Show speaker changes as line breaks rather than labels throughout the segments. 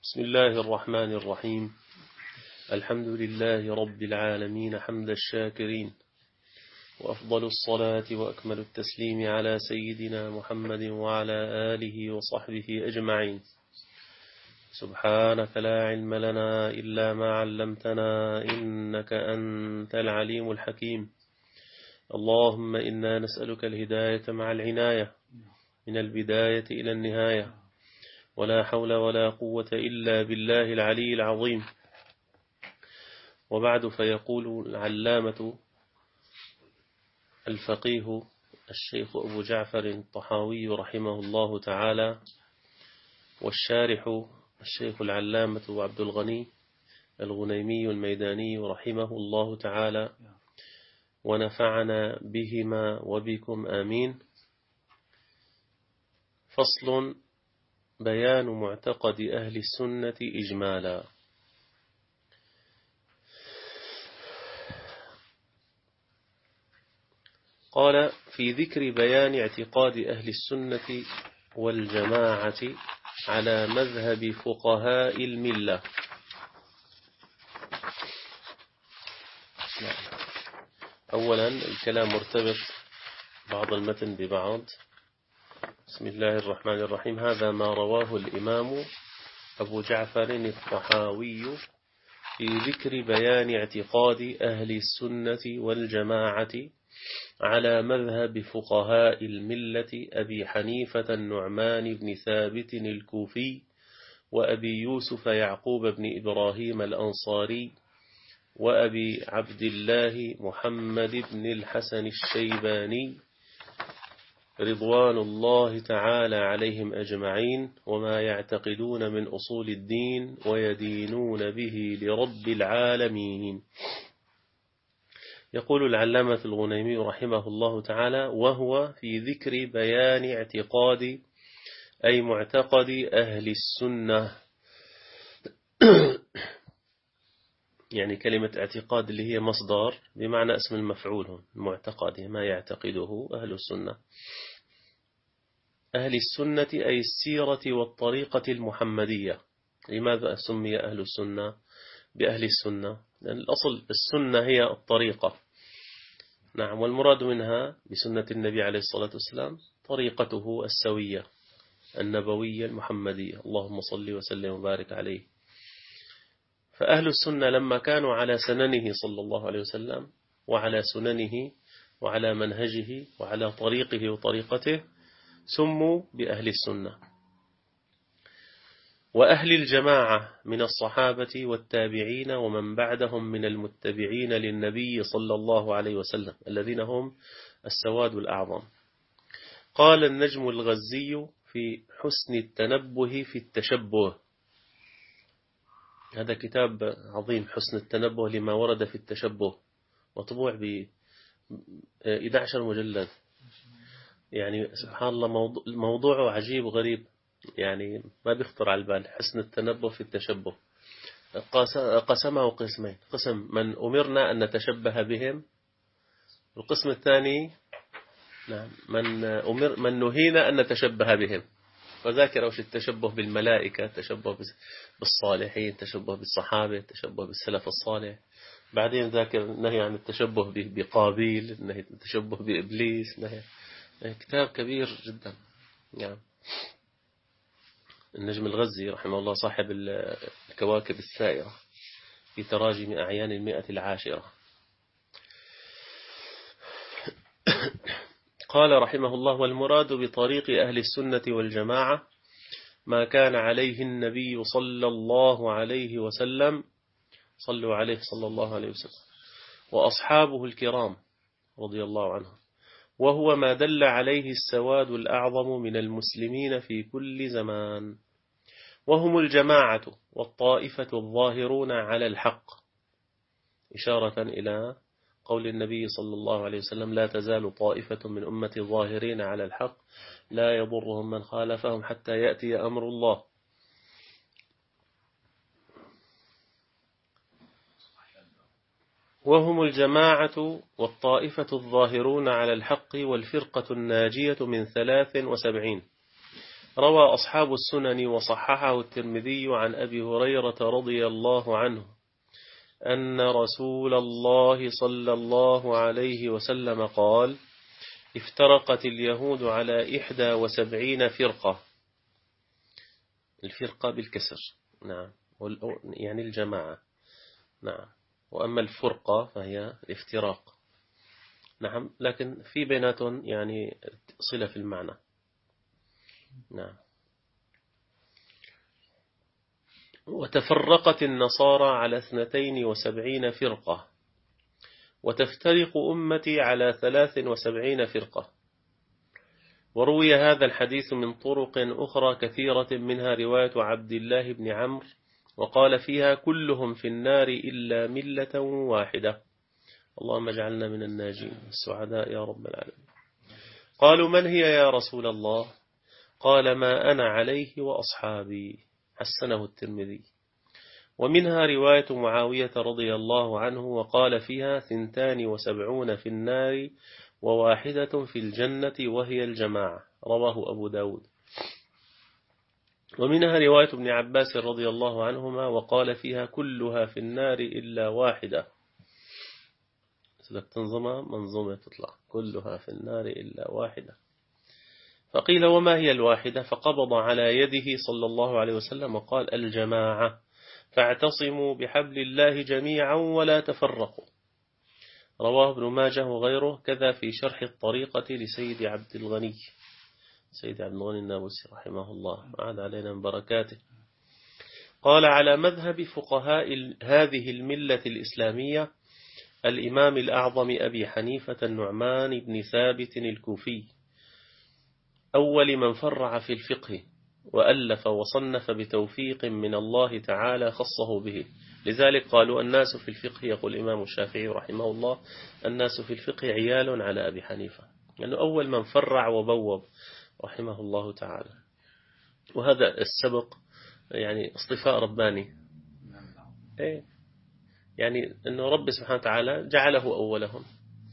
بسم الله الرحمن الرحيم. الحمد لله رب العالمين حمد الشاكرين، وأفضل الصلاة وأكمل التسليم على سيدنا محمد وعلى آله وصحبه أجمعين. سبحانك لا علم لنا إلا ما علمتنا إنك أنت العليم الحكيم. اللهم إنا نسألك الهداية مع العناية من البداية إلى النهاية، ولا حول ولا قوة إلا بالله العلي العظيم. وبعد، فيقول العلامة الفقيه الشيخ أبو جعفر الطحاوي رحمه الله تعالى، والشارح الشيخ العلامة عبد الغني الغنيمي الميداني رحمه الله تعالى، ونفعنا بهما وبكم آمين. فصل: بيان معتقد أهل السنة إجمالا. قال: في ذكر بيان اعتقاد أهل السنة والجماعة على مذهب فقهاء الملة. أولا، الكلام مرتبط بعض المتن ببعض. بسم الله الرحمن الرحيم. هذا ما رواه الإمام أبو جعفر الطحاوي في ذكر بيان اعتقاد أهل السنة والجماعة على مذهب فقهاء الملة أبي حنيفة النعمان بن ثابت الكوفي، وأبي يوسف يعقوب بن إبراهيم الأنصاري، وأبي عبد الله محمد بن الحسن الشيباني رضوان الله تعالى عليهم أجمعين، وما يعتقدون من أصول الدين ويدينون به لرب العالمين. يقول العلامة الغنيمي رحمه الله تعالى: وهو في ذكر بيان اعتقاد، أي معتقد أهل السنة. يعني كلمة اعتقاد اللي هي مصدر بمعنى اسم المفعول، المعتقد ما يعتقده أهل السنة. أهل السنة أي السيرة والطريقة المحمدية. لماذا سمي أهل السنة بأهل السنة؟ لأن الأصل السنة هي الطريقة، نعم، والمراد منها بسنة النبي عليه الصلاة والسلام طريقته السوية النبوية المحمدية، اللهم صل وسلم وبارك عليه. فأهل السنة لما كانوا على سننه صلى الله عليه وسلم، وعلى سننه وعلى منهجه وعلى طريقه وطريقته، سموا بأهل السنة. وأهل الجماعة من الصحابة والتابعين ومن بعدهم من المتبعين للنبي صلى الله عليه وسلم، الذين هم السواد الأعظم. قال النجم الغزي في حسن التنبه في التشبه، هذا كتاب عظيم، حسن التنبه لما ورد في التشبه، مطبوع ب 11 مجلد. يعني سبحان الله، موضوعه عجيب وغريب، يعني ما بيخطر على البال. حسن التنبه في التشبه قسمه قسمين: قسم من أمرنا أن نتشبه بهم، والقسم الثاني نعم من نهينا أن نتشبه بهم. وذاكر وش التشبه بالملائكة، التشبه بالصالحين، التشبه بالصحابة، التشبه بالسلف الصالح. بعدين ذاكر نهي عن التشبه بقابيل، نهي التشبه بإبليس، نهي. كتاب كبير جدا. نعم. النجم الغزي رحمه الله صاحب الكواكب السائرة في تراجم أعيان 110. قال رحمه الله: والمراد بطريق أهل السنة والجماعة ما كان عليه النبي صلى الله عليه وسلم، صلوا عليه صلى الله عليه وسلم، وأصحابه الكرام رضي الله عنهم، وهو ما دل عليه السواد الأعظم من المسلمين في كل زمان، وهم الجماعة والطائفة الظاهرون على الحق، إشارة إلى قول النبي صلى الله عليه وسلم: لا تزال طائفة من أمتي ظاهرين على الحق لا يضرهم من خالفهم حتى يأتي أمر الله. وهم الجماعة والطائفة الظاهرون على الحق والفرقة الناجية من 73. روى أصحاب السنن وصححه الترمذي عن أبي هريرة رضي الله عنه أن رسول الله صلى الله عليه وسلم قال: افترقت اليهود على 71 فرقة. الفرقة بالكسر، نعم، يعني الجماعة، نعم. وأما الفرقة فهي الافتراق، نعم، لكن في بيناتهم يعني صلة في المعنى، نعم. وتفرقت النصارى على 72 فرقة، وتفترق أمتي على 73 فرقة. وروي هذا الحديث من طرق أخرى كثيرة، منها رواية عبد الله بن عمرو، وقال فيها: كلهم في النار إلا ملة واحدة. اللهم اجعلنا من الناجين السعداء يا رب العالمين. قالوا: من هي يا رسول الله؟ قال: ما أنا عليه وأصحابي. حسنه الترمذي. ومنها رواية معاوية رضي الله عنه، وقال فيها: 72 في النار وواحدة في الجنة وهي الجماعة. رواه أبو داود. ومنها رواية ابن عباس رضي الله عنهما، وقال فيها: كلها في النار إلا واحدة. تنظمها منظومة تطلع: كلها في النار إلا واحدة. فقيل: وما هي الواحدة؟ فقبض على يده صلى الله عليه وسلم وقال: الجماعة، فاعتصموا بحبل الله جميعا ولا تفرقوا. رواه ابن ماجه وغيره، كذا في شرح الطريقة لسيد عبد الغني، سيد عبد الغني النابلسي رحمه الله، وعاد علينا من بركاته. قال: على مذهب فقهاء هذه الملة الإسلامية الإمام الأعظم أبي حنيفة النعمان بن ثابت الكوفي، أول من فرع في الفقه، وألف وصنف بتوفيق من الله تعالى خصه به. لذلك قالوا: الناس في الفقه، يقول الإمام الشافعي رحمه الله: الناس في الفقه عيال على أبي حنيفة، لأنه أول من فرع وبوب رحمه الله تعالى. وهذا السبق يعني اصطفاء رباني، يعني أنه رب سبحانه وتعالى جعله أولهم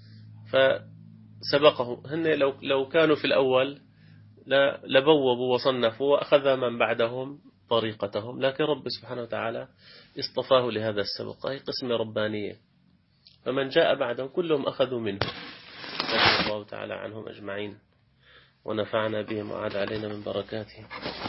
فسبقهم. هن لو كانوا في الأول لبوبوا وصنفوا وأخذ من بعدهم طريقتهم، لكن رب سبحانه وتعالى اصطفاه لهذا السبق، أي قسم ربانية، فمن جاء بعدهم كلهم أخذوا منه، رضي الله تعالى عنهم أجمعين ونفعنا بهم وعاد علينا من بركاتهم.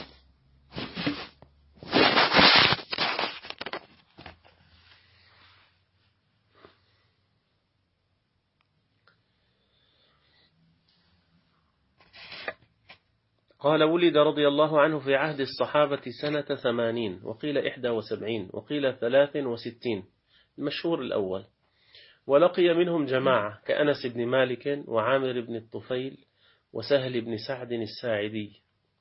قال: ولد رضي الله عنه في عهد الصحابة سنة 80، وقيل 71، وقيل 63، المشهور الأول. ولقي منهم جماعة كأنس بن مالك وعامر بن الطفيل وسهل بن سعد الساعدي.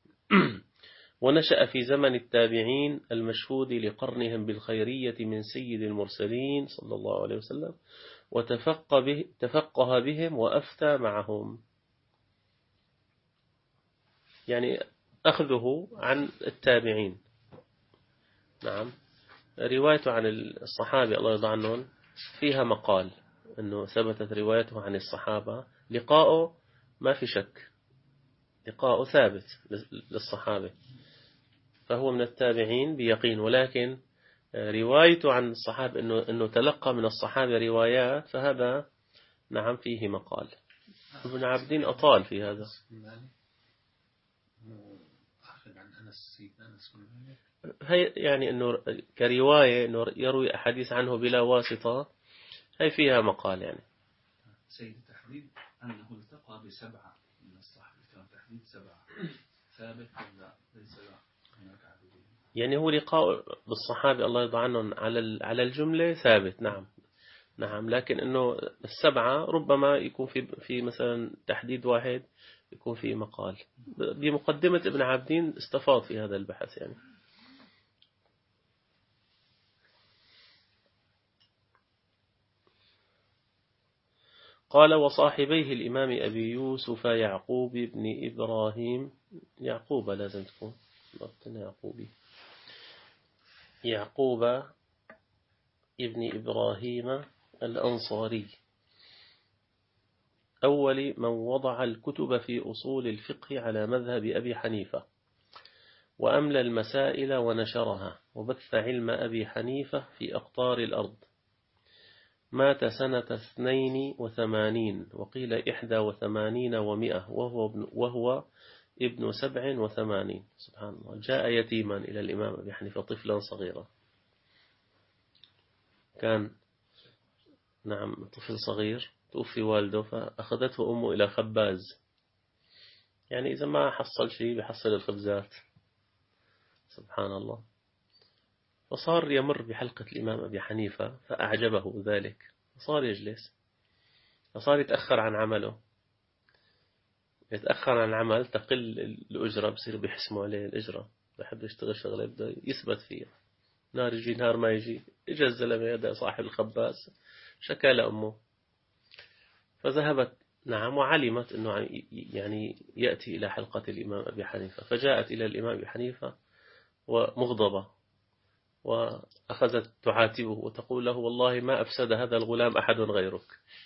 ونشأ في زمن التابعين المشهود لقرنهم بالخيرية من سيد المرسلين صلى الله عليه وسلم، وتفقه بهم وأفتى معهم، يعني أخذه عن التابعين. نعم. روايته عن الصحابة الله يرضى عنهم فيها مقال، أنه ثبتت روايته عن الصحابة، لقاؤه ما في شك، لقاؤه ثابت للصحابة، فهو من التابعين بيقين. ولكن روايته عن الصحابة أنه تلقى من الصحابة روايات، فهذا نعم فيه مقال. ابن عبدين أطال في هذا. هي يعني أنه كرواية أنه يروي أحاديث عنه بلا واسطة، هي فيها مقال يعني.
سيد التحديد أنه التقى بسبعة من الصحابة، كان تحديد 7 ثابت ولا ليس هناك عدد؟
يعني هو لقاء بالصحابة الله يرضى عنهم على الجملة ثابت، نعم نعم، لكن إنه 7 ربما يكون في مثلا تحديد واحد يكون في مقال. بمقدمة ابن عابدين استفاض في هذا البحث يعني. قال: وصاحبيه الإمام أبي يوسف يعقوب بن إبراهيم، يعقوب لازم تكون يعقوب ابن إبراهيم الأنصاري، أول من وضع الكتب في أصول الفقه على مذهب أبي حنيفة، وأملى المسائل ونشرها، وبث علم أبي حنيفة في أقطار الأرض. مات سنة 82 وقيل 81 و100 وهو ابن 87. سبحان الله. جاء يتيما إلى الإمام أبي حنيفة طفلا صغيرا، كان نعم طفل صغير، توفي والده فأخذته أمه إلى خباز، يعني إذا ما حصل شيء بحصل الخبزات. سبحان الله. فصار يمر بحلقة الإمام أبي حنيفة فأعجبه ذلك، فصار يجلس، فصار يتأخر عن عمله، يتأخر عن العمل تقل الأجرة، بصير بيحسموا عليه الأجرة، بحب يشتغل شغله بده يثبت فيها، نهار يجي نهار ما يجي. إجا الزلمة هذا صاحب الخباز شكى لأمه، فذهبت نعم وعلمت أنه يعني يأتي إلى حلقة الإمام أبي حنيفة، فجاءت إلى الإمام أبي حنيفة ومغضبة، وأخذت تعاتبه وتقول له والله ما أفسد هذا الغلام أحد غيرك.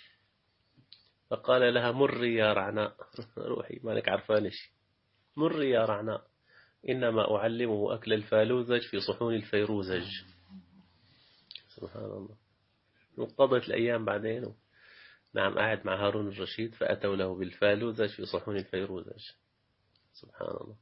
فقال لها مري يا رعناء، روحي مالك عرفانش، مري يا رعناء، إنما أعلمه أكل الفالوزج في صحون الفيروزج. سبحان الله. وقضت الأيام بعدين نعم قاعد مع هارون الرشيد فأتوا له بالفالوزج في صحون الفيروزج. سبحان الله.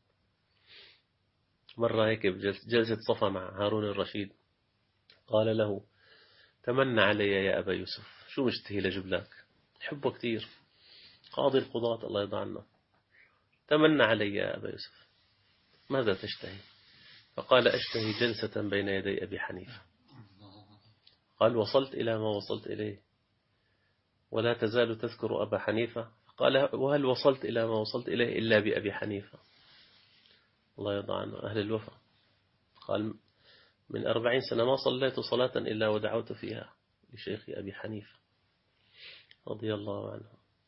مرة هيك جلسة صفا مع هارون الرشيد، قال له تمنى علي يا أبا يوسف، شو مشتهي لجب لك، حبه كثير، قاضي القضاة الله يرضى عنه، تمنى علي يا أبا يوسف، ماذا تشتهي؟ فقال أشتهي جلسة بين يدي أبي حنيفة. قال وصلت إلى ما وصلت إليه ولا تزال تذكر أبا حنيفة؟ قال وهل وصلت إلى ما وصلت إليه إلا بأبي حنيفة، الله يرضى عنه أهل الوفا. قال من 40 سنة ما صليت صلاة إلا ودعوت فيها لشيخ أبي حنيفة رضي الله عنه.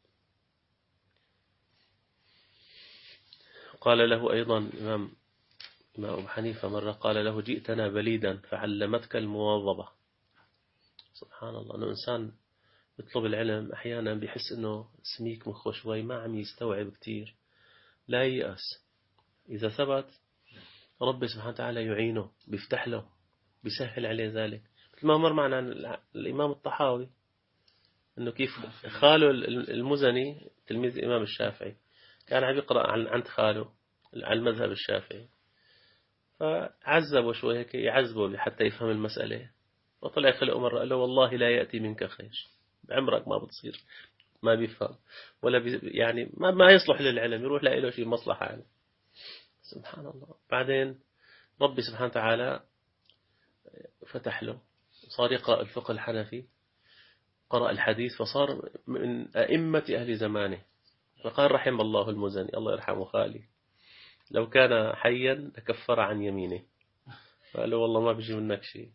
قال له أيضا إمام أبو حنيفة مرة قال له جئتنا بليدا فعلمتك المواظبة. سبحان الله. أنه إنسان يطلب العلم أحيانا بيحس أنه سميك مخه شوي، ما عم يستوعب كتير، لا ييأس، إذا ثبت رب سبحانه وتعالى يعينه، بيفتح له، بيسهل عليه ذلك. مثل ما مر معنا الإمام الطحاوي أنه كيف خاله المزني تلميذ الإمام الشافعي كان عم يقرأ عند خاله على المذهب الشافعي، فعذبه شوي هيك يعذبه حتى يفهم المسألة، وطلع خلقه مرة قال له والله لا يأتي منك خير، بعمرك ما بتصير، ما بيفهم ولا يعني ما يصلح للعلم، يروح له شيء مصلحة يعني. سبحان الله. بعدين ربي سبحانه وتعالى فتح له، صار يقرأ الفقه الحنفي، قرأ الحديث، فصار من أئمة أهل زمانه. فقال رحم الله المزني، الله يرحمه خالي، لو كان حيا لكفر عن يمينه. فقال له والله ما بيجي منك شيء.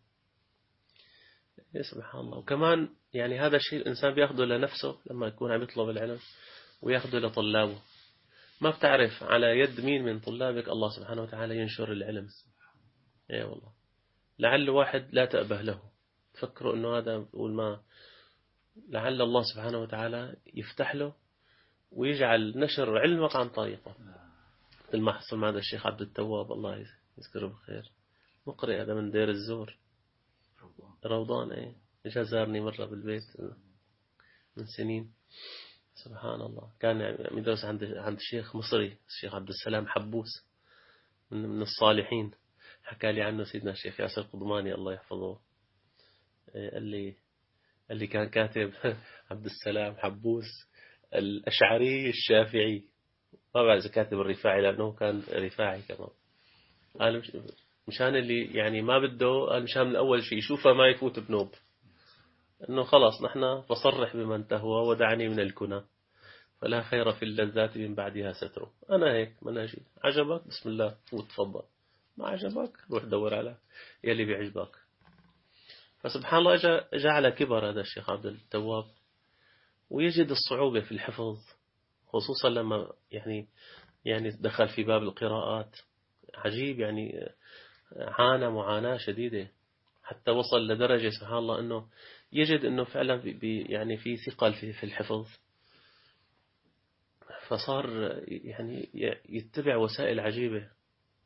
سبحان الله. وكمان يعني هذا الشيء الإنسان بيأخذه لنفسه لما يكون عم يطلب العلم، ويأخذه لطلابه. ما بتعرف على يد مين من طلابك الله سبحانه وتعالى ينشر العلم. ايه والله. لعل واحد لا تأبه له، تفكروا أنه هذا بقول ما، لعل الله سبحانه وتعالى يفتح له ويجعل نشر علمك عن طريقه. مثل ما حصل مع هذا الشيخ عبد التواب الله يذكره بخير، مقرئ هذا من دير الزور روضان. ايه اجا زارني مرة بالبيت من سنين. سبحان الله. كان يدرس عند شيخ مصري، الشيخ عبد السلام حبوس، من الصالحين. حكى لي عنه سيدنا الشيخ ياسر قضماني الله يحفظه. قال لي كان كاتب عبد السلام حبوس الأشعري الشافعي، ما بعد إذا كاتب الرفاعي لأنه كان رفاعي كمان. قال مشان اللي يعني ما بده، قال مشان من أول شيء يشوفه ما يفوت بنوب، إنه خلاص نحن فصرح بمن تهوى ودعني من الكنى، فلا خير في اللذات من بعدها ستره. أنا هيك مناجي، عجبك بسم الله فوت تفضل، ما عجبك روح دور على يلي بيعجبك. فسبحان الله جاء على كبر هذا الشيخ عبد التواب، ويجد الصعوبة في الحفظ، خصوصا لما يعني دخل في باب القراءات. عجيب يعني، عانى معاناة شديدة حتى وصل لدرجة سبحان الله أنه يجد أنه فعلا يعني في ثقل في الحفظ، فصار يعني يتبع وسائل عجيبة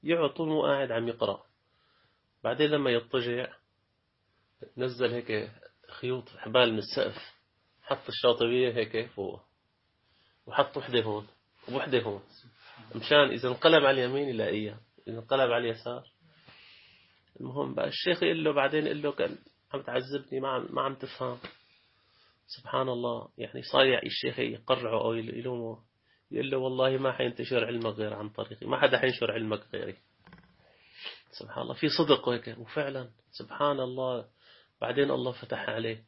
يقعد طول ما قاعد عم يقرأ. بعدين لما يضطجع نزل هيك خيوط حبال من السقف، حط الشاطبية هيك فوق، وحط وحدة هون ووحدة هون، مشان إذا انقلب على اليمين يلاقيها، إذا انقلب على اليسار. المهم بقى الشيخ يقول له بعدين، يقول له كان عم تعذبني، ما عم تفهم. سبحان الله، يعني صايع الشيخ يقرعه أو يلومه، يقول له والله ما حينتشر علمك غير عن طريقي، ما حدا حينشر علمك غيري. سبحان الله، في صدق هيك. وفعلا سبحان الله، بعدين الله فتح عليه،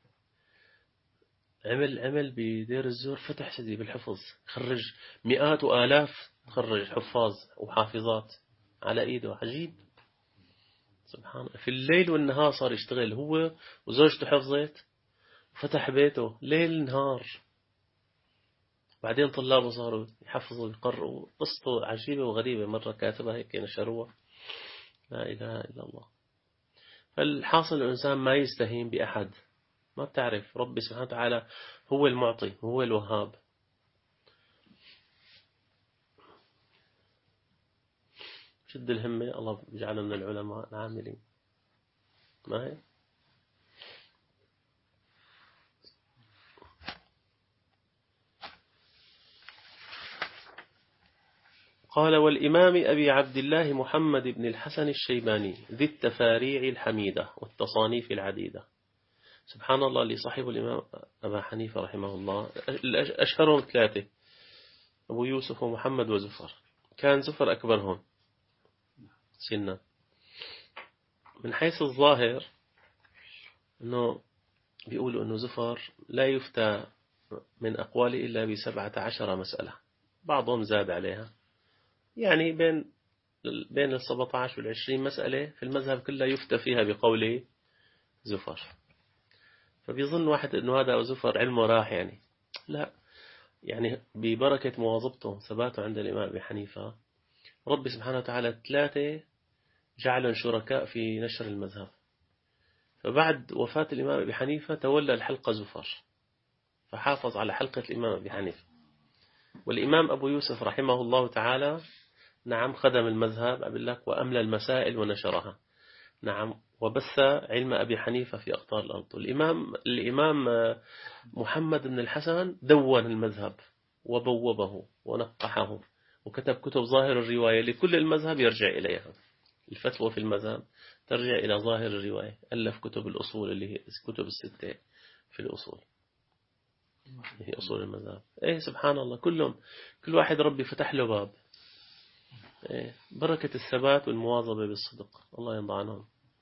عمل بدير الزور، فتح سيدي بالحفظ، خرج مئات وآلاف، خرج حفاظ وحافظات على إيده. عجيب سبحان الله. في الليل والنهار صار يشتغل، هو وزوجته حفظت، فتح بيته ليل نهار. بعدين طلابه صاروا يحفظوا ويقرؤوا. قصته عجيبة وغريبة، مرة كاتبها هيك نشروها. لا إله إلا الله. فالحاصل الإنسان ما يستهين بأحد، ما بتعرف ربي سبحانه وتعالى هو المعطي، هو الوهاب. شد الهمة، الله يجعلنا من العلماء العاملين. ما هي؟ قال: والإمام أبي عبد الله محمد بن الحسن الشيباني ذي التفاريع الحميدة والتصانيف العديدة. سبحان الله، اللي صاحب الإمام أبا حنيفة رحمه الله أشهرهم ثلاثة: أبو يوسف ومحمد وزفر. كان زفر أكبرهم سنا. من حيث الظاهر أنه بيقولوا أنه زفر لا يفتى من أقواله إلا ب17 مسألة، بعضهم زاد عليها، يعني بين 17 وال20 مسألة في المذهب كله يفتى فيها بقوله زفر. فبيظن واحد أنه هذا زفر علمه راح، يعني لا، يعني ببركة مواظبته ثباته عند الإمام أبي حنيفة، رب سبحانه وتعالى 3 جعلهم شركاء في نشر المذهب. فبعد وفاة الإمام أبي حنيفة تولى الحلقة زفر، فحافظ على حلقة الإمام أبي حنيفة. والإمام أبو يوسف رحمه الله تعالى نعم خدم المذهب، أقول لك، وأملى المسائل ونشرها، نعم، وبث علم أبي حنيفة في أقطار الأرض. الإمام محمد بن الحسن دون المذهب وبوبه ونقحه، وكتب كتب ظاهر الرواية لكل المذهب يرجع إليها. الفتوى في المذهب ترجع إلى ظاهر الرواية. ألف كتب الأصول اللي هي كتب ال6 في الأصول، هي أصول المذهب. إيه سبحان الله، كل واحد ربي فتح له باب. إيه بركة الثبات والمواظبة بالصدق، الله يرضى عنهم.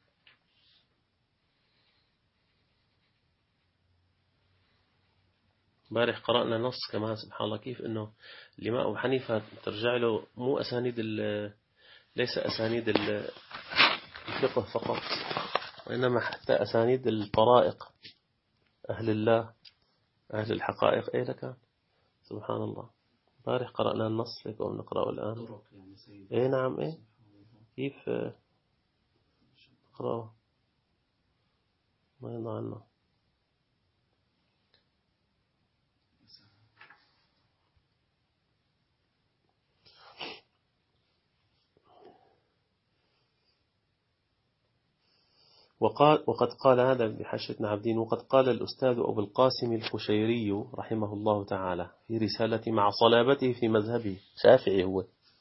بارح قرأنا نص كمان، سبحان الله، كيف إنه الإمام أبو حنيفة ترجع له مو أسانيد ليس أسانيد الفقه فقط، وإنما حتى أسانيد الطرائق، أهل الله، أهل الحقائق. إيه لك سبحان الله. بارح قرأنا النص لك ونقرأه الآن. إيه نعم، إيه كيف نقرأه، ما يضع عنه. وقد قال هذا بحاشية ابن عبدين، وقد قال الأستاذ أبو القاسم القشيري رحمه الله تعالى في رسالة مع صلابته في مذهبه، شافعي هو،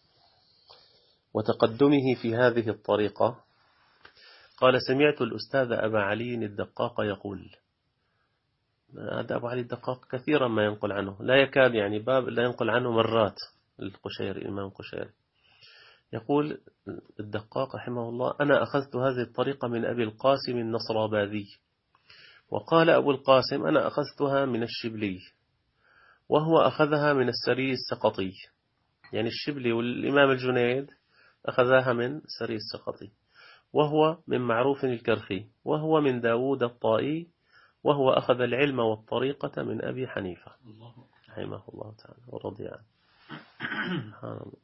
وتقدمه في هذه الطريقة، قال: سمعت الأستاذ أبا علي الدقاق يقول. هذا أبو علي الدقاق كثيرا ما ينقل عنه، لا يكاد يعني باب لا ينقل عنه مرات. القشيري، الإمام القشيري، يقول الدقاق رحمه الله: أنا أخذت هذه الطريقة من أبي القاسم النصراباذي. وقال أبو القاسم: أنا أخذتها من الشبلي، وهو أخذها من السري السقطي. يعني الشبلي والإمام الجنيد أخذها من السري السقطي، وهو من معروف الكرخي، وهو من داود الطائي، وهو أخذ العلم والطريقة من أبي حنيفة رحمه الله تعالى ورضي عنه. سبحان الله.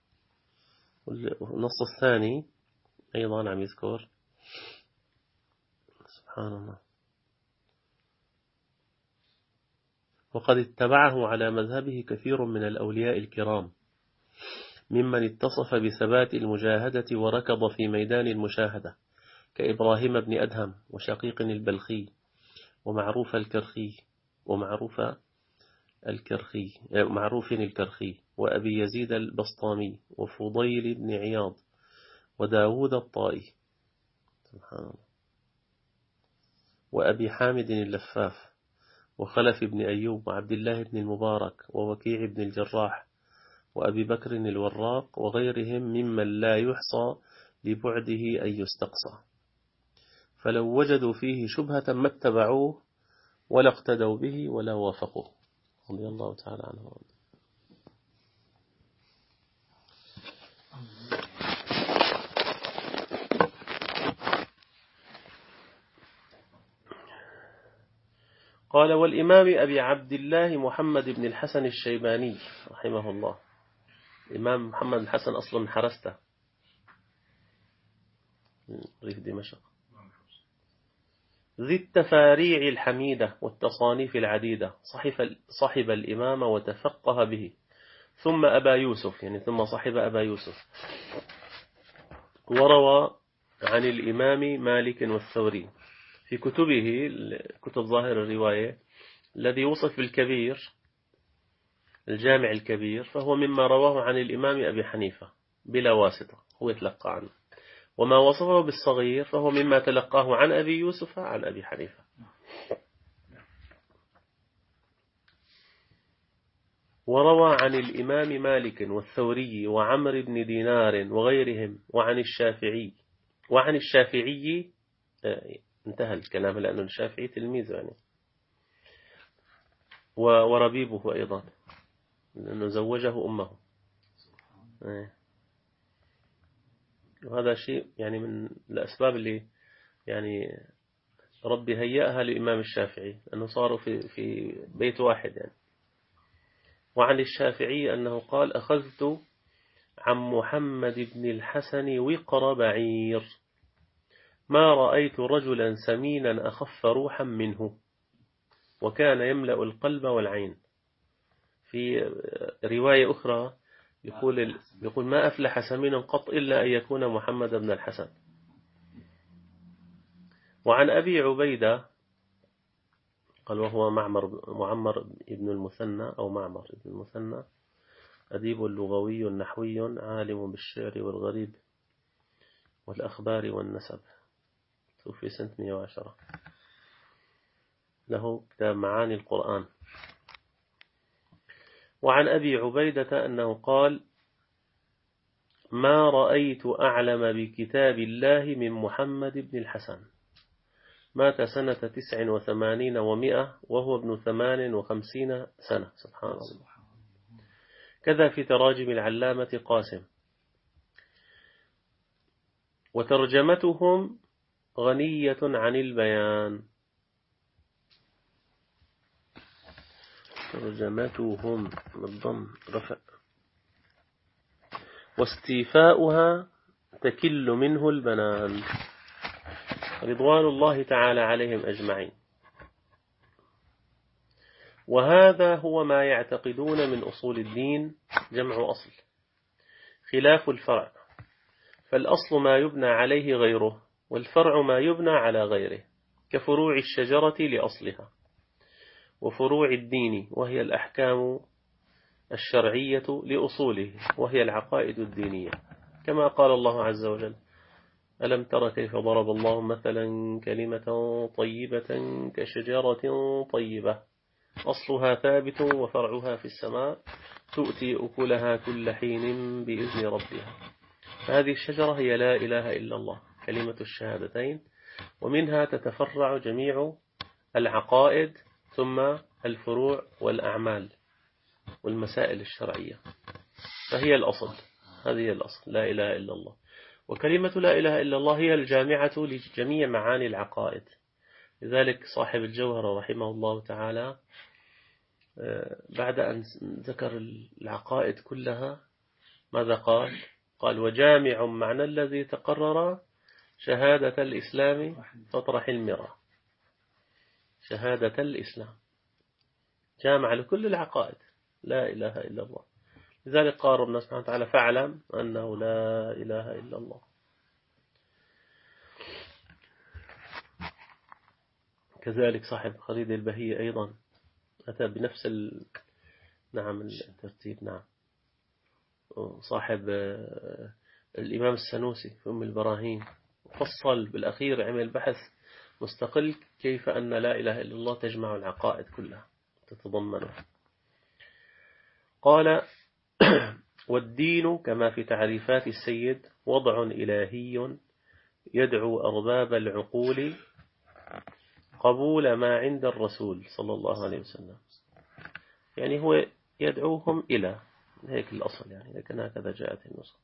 والنص الثاني أيضا عم يذكر، سبحان الله: وقد اتبعه على مذهبه كثير من الأولياء الكرام ممن اتصف بثبات المجاهدة وركض في ميدان المشاهدة كإبراهيم بن أدهم وشقيق البلخي ومعروف الكرخي وأبي يزيد البسطامي وفضيل بن عياض وداود الطائي سبحان الله وأبي حامد اللفاف وخلف بن أيوب وعبد الله بن المبارك ووكيع بن الجراح وأبي بكر الوراق وغيرهم ممن لا يحصى لبعده أن يستقصى، فلو وجدوا فيه شبهة ما اتبعوه ولا اقتدوا به ولا وافقوه رضي الله تعالى عنه. قال والإمام أبي عبد الله محمد بن الحسن الشيباني رحمه الله. الإمام محمد الحسن أصلا من حرسته ريف دمشق، ذي التفاريع الحميدة والتصانيف العديدة، صحب الإمام وتفقه به، ثم أبا يوسف يعني ثم صحب أبا يوسف، وروى عن الإمام مالك والثوري في كتبه كتب ظاهر الرواية الذي وصف بالكبير الجامع الكبير، فهو مما رواه عن الإمام أبي حنيفة بلا واسطة هو يتلقى عنه، وما وصفه بالصغير فهو مما تلقاه عن أبي يوسف عن أبي حنيفة. وروى عن الإمام مالك والثوري وعمر بن دينار وغيرهم وعن الشافعي انتهى الكلام لأنه الشافعي تلميذ يعني، وربيبه أيضا لأنه زوجه أمه. وهذا شيء يعني من الأسباب اللي يعني ربي هيأها للإمام الشافعي أنه صاروا في بيت واحد يعني. وعن الشافعي أنه قال أخذت عن محمد بن الحسن وقر بعير ما رأيت رجلا سمينا أخف روحا منه وكان يملأ القلب والعين. في رواية أخرى يقول ما أفلح سمين قط إلا أن يكون محمد بن الحسن. وعن أبي عبيدة قال وهو معمر بن المثنى أو معمر بن المثنى، أديب لغوي نحوي عالم بالشعر والغريب والأخبار والنسب، توفي سنة 110، له كتاب معاني القرآن. وعن أبي عبيدة أنه قال ما رأيت أعلم بكتاب الله من محمد بن الحسن، مات سنة 89 و100 وهو ابن 58 سنة سبحان الله. كذا في تراجم العلامة قاسم. وترجمتهم غنية عن البيان، ترجمتهم بالضم رفع، واستيفاؤها تكل منه البنان رضوان الله تعالى عليهم أجمعين. وهذا هو ما يعتقدون من أصول الدين، جمع أصل، خلاف الفرع، فالأصل ما يبنى عليه غيره والفرع ما يبنى على غيره، كفروع الشجرة لأصلها، وفروع الدين وهي الأحكام الشرعية لأصوله وهي العقائد الدينية، كما قال الله عز وجل ألم تر كيف ضرب الله مثلا كلمة طيبة كشجرة طيبة أصلها ثابت وفرعها في السماء تؤتي أكلها كل حين بإذن ربها. فهذه الشجرة هي لا إله إلا الله كلمة الشهادتين، ومنها تتفرع جميع العقائد ثم الفروع والأعمال والمسائل الشرعية، فهي الأصل، هذه الأصل لا إله إلا الله. وكلمة لا إله إلا الله هي الجامعة لجميع معاني العقائد. لذلك صاحب الجوهر رحمه الله تعالى بعد أن ذكر العقائد كلها ماذا قال؟ قال وجامع معنى الذي تقرر شهادة الإسلام فاطرح المرى. شهادة الإسلام جامع لكل العقائد لا إله إلا الله، لذلك قال ربنا سبحانه وتعالى فاعلم أنه لا إله إلا الله. كذلك صاحب خريدة البهية أيضا أتى بنفس نعم الترتيب. نعم. صاحب الإمام السنوسي في أم البراهين فصل بالأخير، عمل بحث مستقل كيف أن لا إله إلا الله تجمع العقائد كلها تتضمنه. قال والدين كما في تعريفات السيد وضع إلهي يدعو أرباب العقول قبول ما عند الرسول صلى الله عليه وسلم. يعني هو يدعوهم إلى هيك الأصل، يعني لكن هكذا جاءت النص.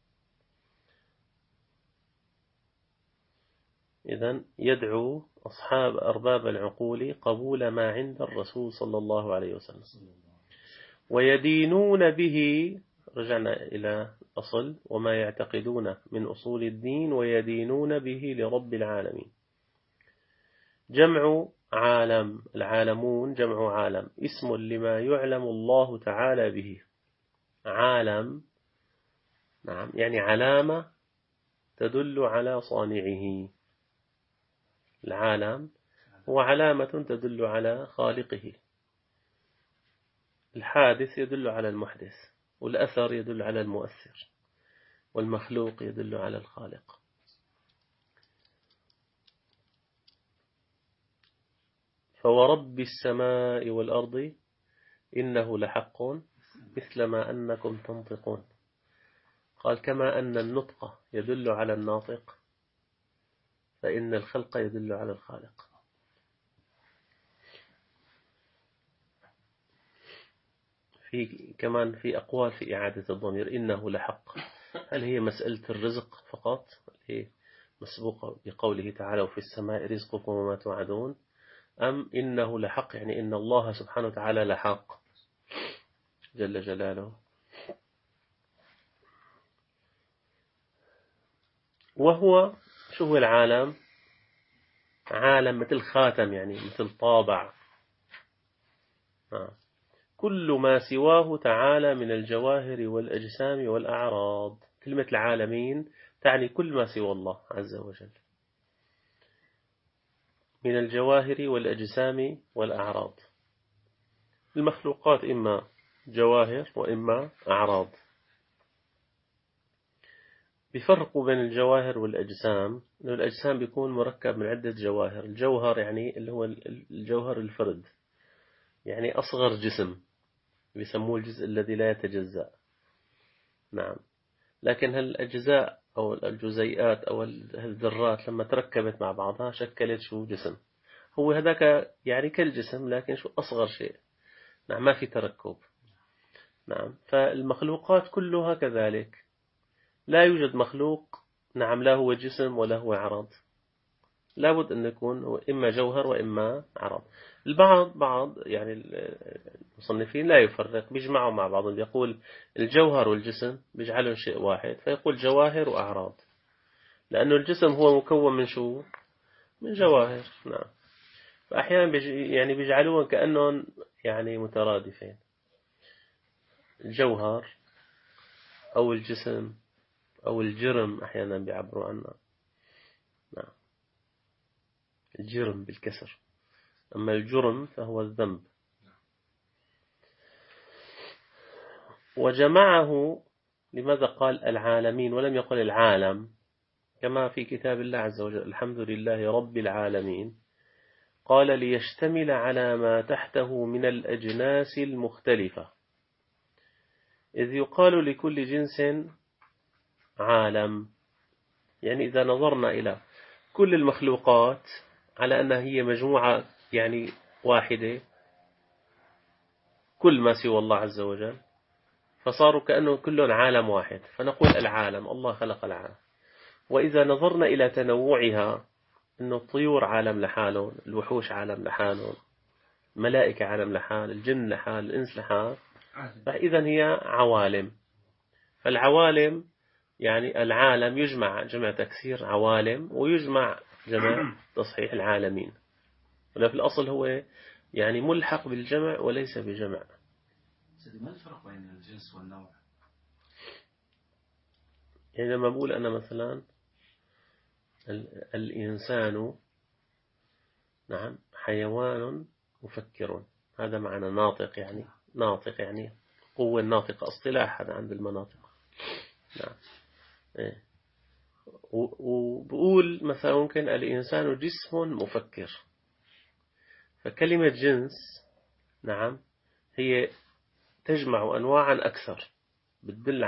إذن يدعو أصحاب أرباب العقول قبول ما عند الرسول صلى الله عليه وسلم ويدينون به. رجعنا إلى أصل وما يعتقدون من أصول الدين ويدينون به لرب العالمين. جمع عالم، العالمون جمع عالم، اسم لما يعلم الله تعالى به. عالم نعم يعني علامة تدل على صانعه. العالم هو علامة تدل على خالقه. الحادث يدل على المحدث، والأثر يدل على المؤثر، والمخلوق يدل على الخالق. فورب السماء والأرض إنه لحق مثل ما أنكم تنطقون. قال كما أن النطق يدل على الناطق فإن الخلق يدل على الخالق. كمان في أقوال في إعادة الضمير إنه لحق. هل هي مسألة الرزق فقط هي مسبوقة بقوله تعالى وفي السماء رزقكم وما توعدون، أم إنه لحق يعني إن الله سبحانه وتعالى لحق جل جلاله. وهو شو هو العالم؟ عالم مثل خاتم، يعني مثل طابع. كل ما سواه تعالى من الجواهر والأجسام والأعراض. كلمة العالمين تعني كل ما سوى الله عز وجل من الجواهر والأجسام والأعراض. المخلوقات إما جواهر وإما أعراض. بفرق بين الجواهر والأجسام، إنه الأجسام بيكون مركب من عدة جواهر. الجوهر يعني اللي هو الجوهر الفرد، يعني أصغر جسم بيسموه الجزء الذي لا يتجزأ. نعم. لكن هالأجزاء أو الجزيئات أو الذرات لما تركبت مع بعضها شكلت شو جسم. هو هذاك يعني كالجسم لكن شو أصغر شيء. نعم ما في تركب. نعم. فالمخلوقات كلها كذلك. لا يوجد مخلوق نعم لا هو جسم ولا هو عرض. لابد أن يكون إما جوهر وإما عرض. بعض يعني المصنفين لا يفرق، بيجمعوا مع بعض، يقول الجوهر والجسم بيجعلهم شيء واحد فيقول جواهر وأعراض، لأنه الجسم هو مكون من شو؟ من جواهر. نعم. فأحيانا يعني بيجعلوهم كأنهم يعني مترادفين، الجوهر أو الجسم أو الجرم أحيانا بيعبروا عنه. نعم. الجرم بالكسر، أما الجرم فهو الذنب. وجمعه لماذا قال العالمين ولم يقل العالم كما في كتاب الله عز وجل الحمد لله رب العالمين؟ قال ليشتمل على ما تحته من الأجناس المختلفة، إذ يقال لكل جنس عالم. يعني إذا نظرنا إلى كل المخلوقات على أنها هي مجموعة يعني واحدة، كل ما سوى الله عز وجل، فصاروا كأنه كلهم عالم واحد، فنقول العالم، الله خلق العالم. وإذا نظرنا إلى تنوعها، إنه الطيور عالم لحالهم، الوحوش عالم لحالهم، الملائكة عالم لحال، الجن لحال، الإنس لحال، فإذا هي عوالم. فالعوالم يعني العالم يجمع جمع تكسير عوالم، ويجمع جمع تصحيح العالمين. ولا في الأصل هو يعني ملحق بالجمع وليس بجمع.
سيدي ما الفرق بين الجنس والنوع؟
يعني لما بقول أنا مثلا الإنسان نعم حيوان مفكر، هذا معنى ناطق، يعني ناطق يعني قوة الناطقة اصطلاحا عند المناطق. نعم. إيه. وبقول مثلا ممكن الإنسان جسم مفكر، فكلمة جنس نعم هي تجمع أنواعا أكثر، بتدل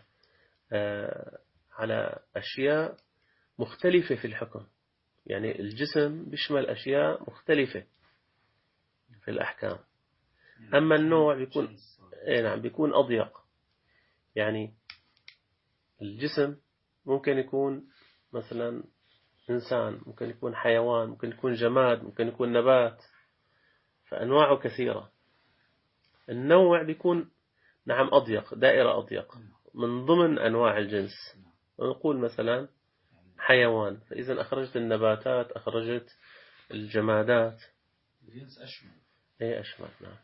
على أشياء مختلفة في الحكم. يعني الجسم بيشمل أشياء مختلفة في الأحكام. أما النوع بيكون نعم بيكون أضيق. يعني الجسم ممكن يكون مثلا إنسان، ممكن يكون حيوان، ممكن يكون جماد، ممكن يكون نبات، فأنواعه كثيرة. النوع بيكون نعم أضيق، دائرة أضيق من ضمن أنواع الجنس. ونقول مثلا حيوان، فإذا أخرجت النباتات، أخرجت الجمادات،
الجنس أشمل.
إيه أشمل. نعم.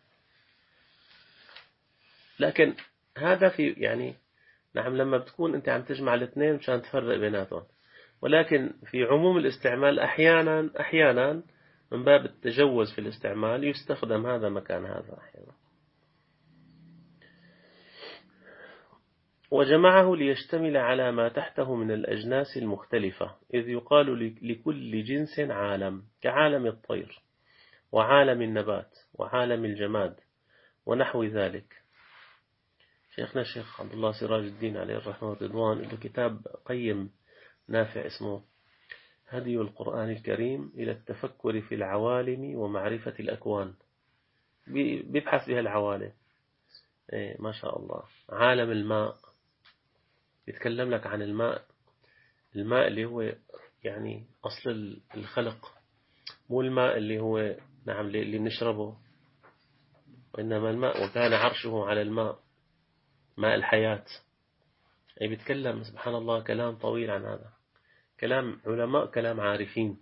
لكن هذا في يعني نعم لما بتكون أنت عم تجمع الاثنين مشان تفرق بيناتهم، ولكن في عموم الاستعمال أحيانا من باب التجوز في الاستعمال يستخدم هذا مكان هذا أحيانا. وجمعه ليشتمل على ما تحته من الأجناس المختلفة، إذ يقال لكل جنس عالم، كعالم الطير وعالم النبات وعالم الجماد ونحو ذلك. شيخنا الشيخ عبد الله سراج الدين عليه الرحمة والرضوان له كتاب قيم نافع اسمه هدي القرآن الكريم إلى التفكر في العوالم ومعرفة الأكوان، بيبحث بها العوالم. إيه ما شاء الله. عالم الماء، يتكلم لك عن الماء اللي هو يعني أصل الخلق، مو الماء اللي هو نعم اللي نشربه، وإنما الماء وكان عرشه على الماء، ماء الحياة. أي بيتكلم سبحان الله كلام طويل عن هذا، كلام علماء كلام عارفين.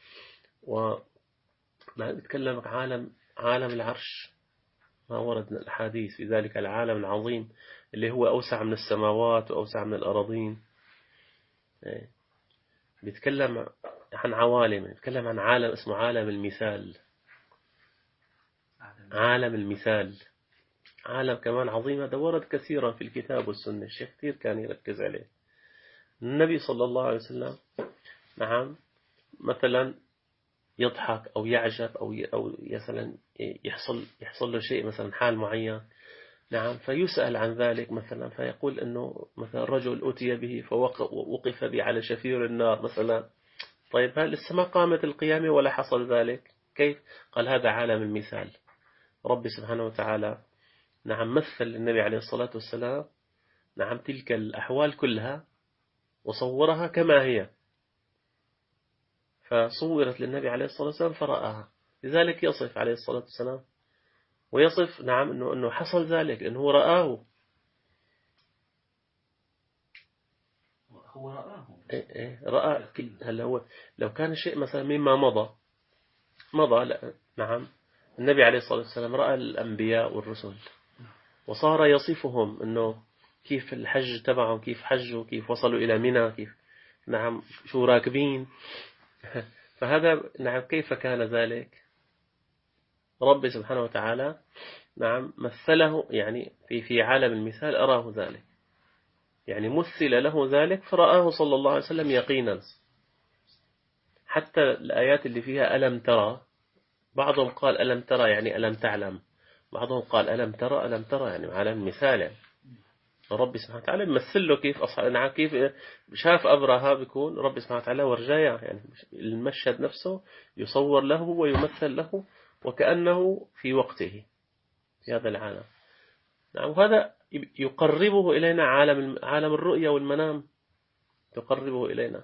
بيتكلم عالم العرش، ما ورد من الأحاديث في ذلك العالم العظيم اللي هو أوسع من السماوات وأوسع من الأراضين. بيتكلم عن عوالم، بيتكلم عن عالم اسمه عالم المثال. عالم المثال عالم كمان عظيم، هذا ورد كثيرا في الكتاب والسنة، الشيخ كثير كان يركز عليه. النبي صلى الله عليه وسلم نعم مثلا يضحك أو يعجب أو مثلا يحصل له شيء مثلا حال معين، نعم فيسأل عن ذلك مثلا، فيقول أنه مثلا رجل أتي به فوقف به على شفير النار مثلا. طيب هل لسه ما قامت القيامة ولا حصل ذلك؟ كيف؟ قال هذا عالم المثال. رب سبحانه وتعالى نعم مثل النبي عليه الصلاة والسلام نعم تلك الأحوال كلها وصورها كما هي، فصورت للنبي عليه الصلاة والسلام فرآها. لذلك يصف عليه الصلاة والسلام ويصف نعم أنه حصل ذلك، أنه رآه.
هو رآه.
رأى. هل هو لو كان شيء مثلا مما مضى نعم النبي عليه الصلاة والسلام رأى الأنبياء والرسل وصار يصفهم أنه كيف الحج تبعهم، كيف حجوا، كيف وصلوا إلى منى، كيف نعم شو راكبين. فهذا نعم كيف كان ذلك؟ رب سبحانه وتعالى نعم مثله، يعني في عالم المثال أراه ذلك، يعني مثل له ذلك فرآه صلى الله عليه وسلم يقينا. حتى الآيات اللي فيها ألم ترى، بعضهم قال ألم ترى يعني ألم تعلم، بعضهم قال ألم ترى يعني على المثال. يعني رب سبحانه وتعالى يمثل له كيف شاف أبرهة بيكون رب سبحانه وتعالى ورجايا، يعني المشهد نفسه يصور له ويمثل له وكأنه في وقته في هذا العالم. نعم وهذا يقربه إلينا، عالم الرؤية والمنام تقربه إلينا.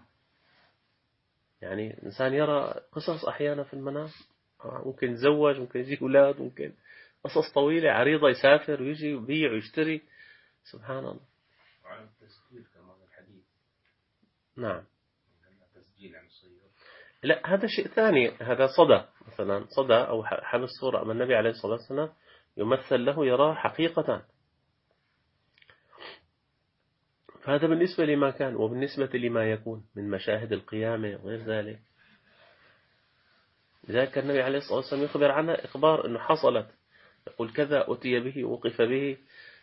يعني الإنسان يرى قصص أحيانا في المنام، ممكن يتزوج، ممكن يجي أولاد، ممكن قصص طويلة عريضة، يسافر ويجي يبيع ويشتري. سبحان الله.
وعن التسجيل كما في الحديث.
نعم.
التسجيل عن الصيغة.
لا هذا شيء ثاني، هذا صدى مثلا، صدى أو حمل صورة. أما النبي عليه الصلاة والسلام يمثل له يراه حقيقة. فهذا بالنسبة لما كان، وبالنسبة لما يكون من مشاهد القيامة وغير ذلك. لذلك النبي عليه الصلاة والسلام يخبر عنها إخبار أنه حصلت، يقول كذا أتي به وقف به.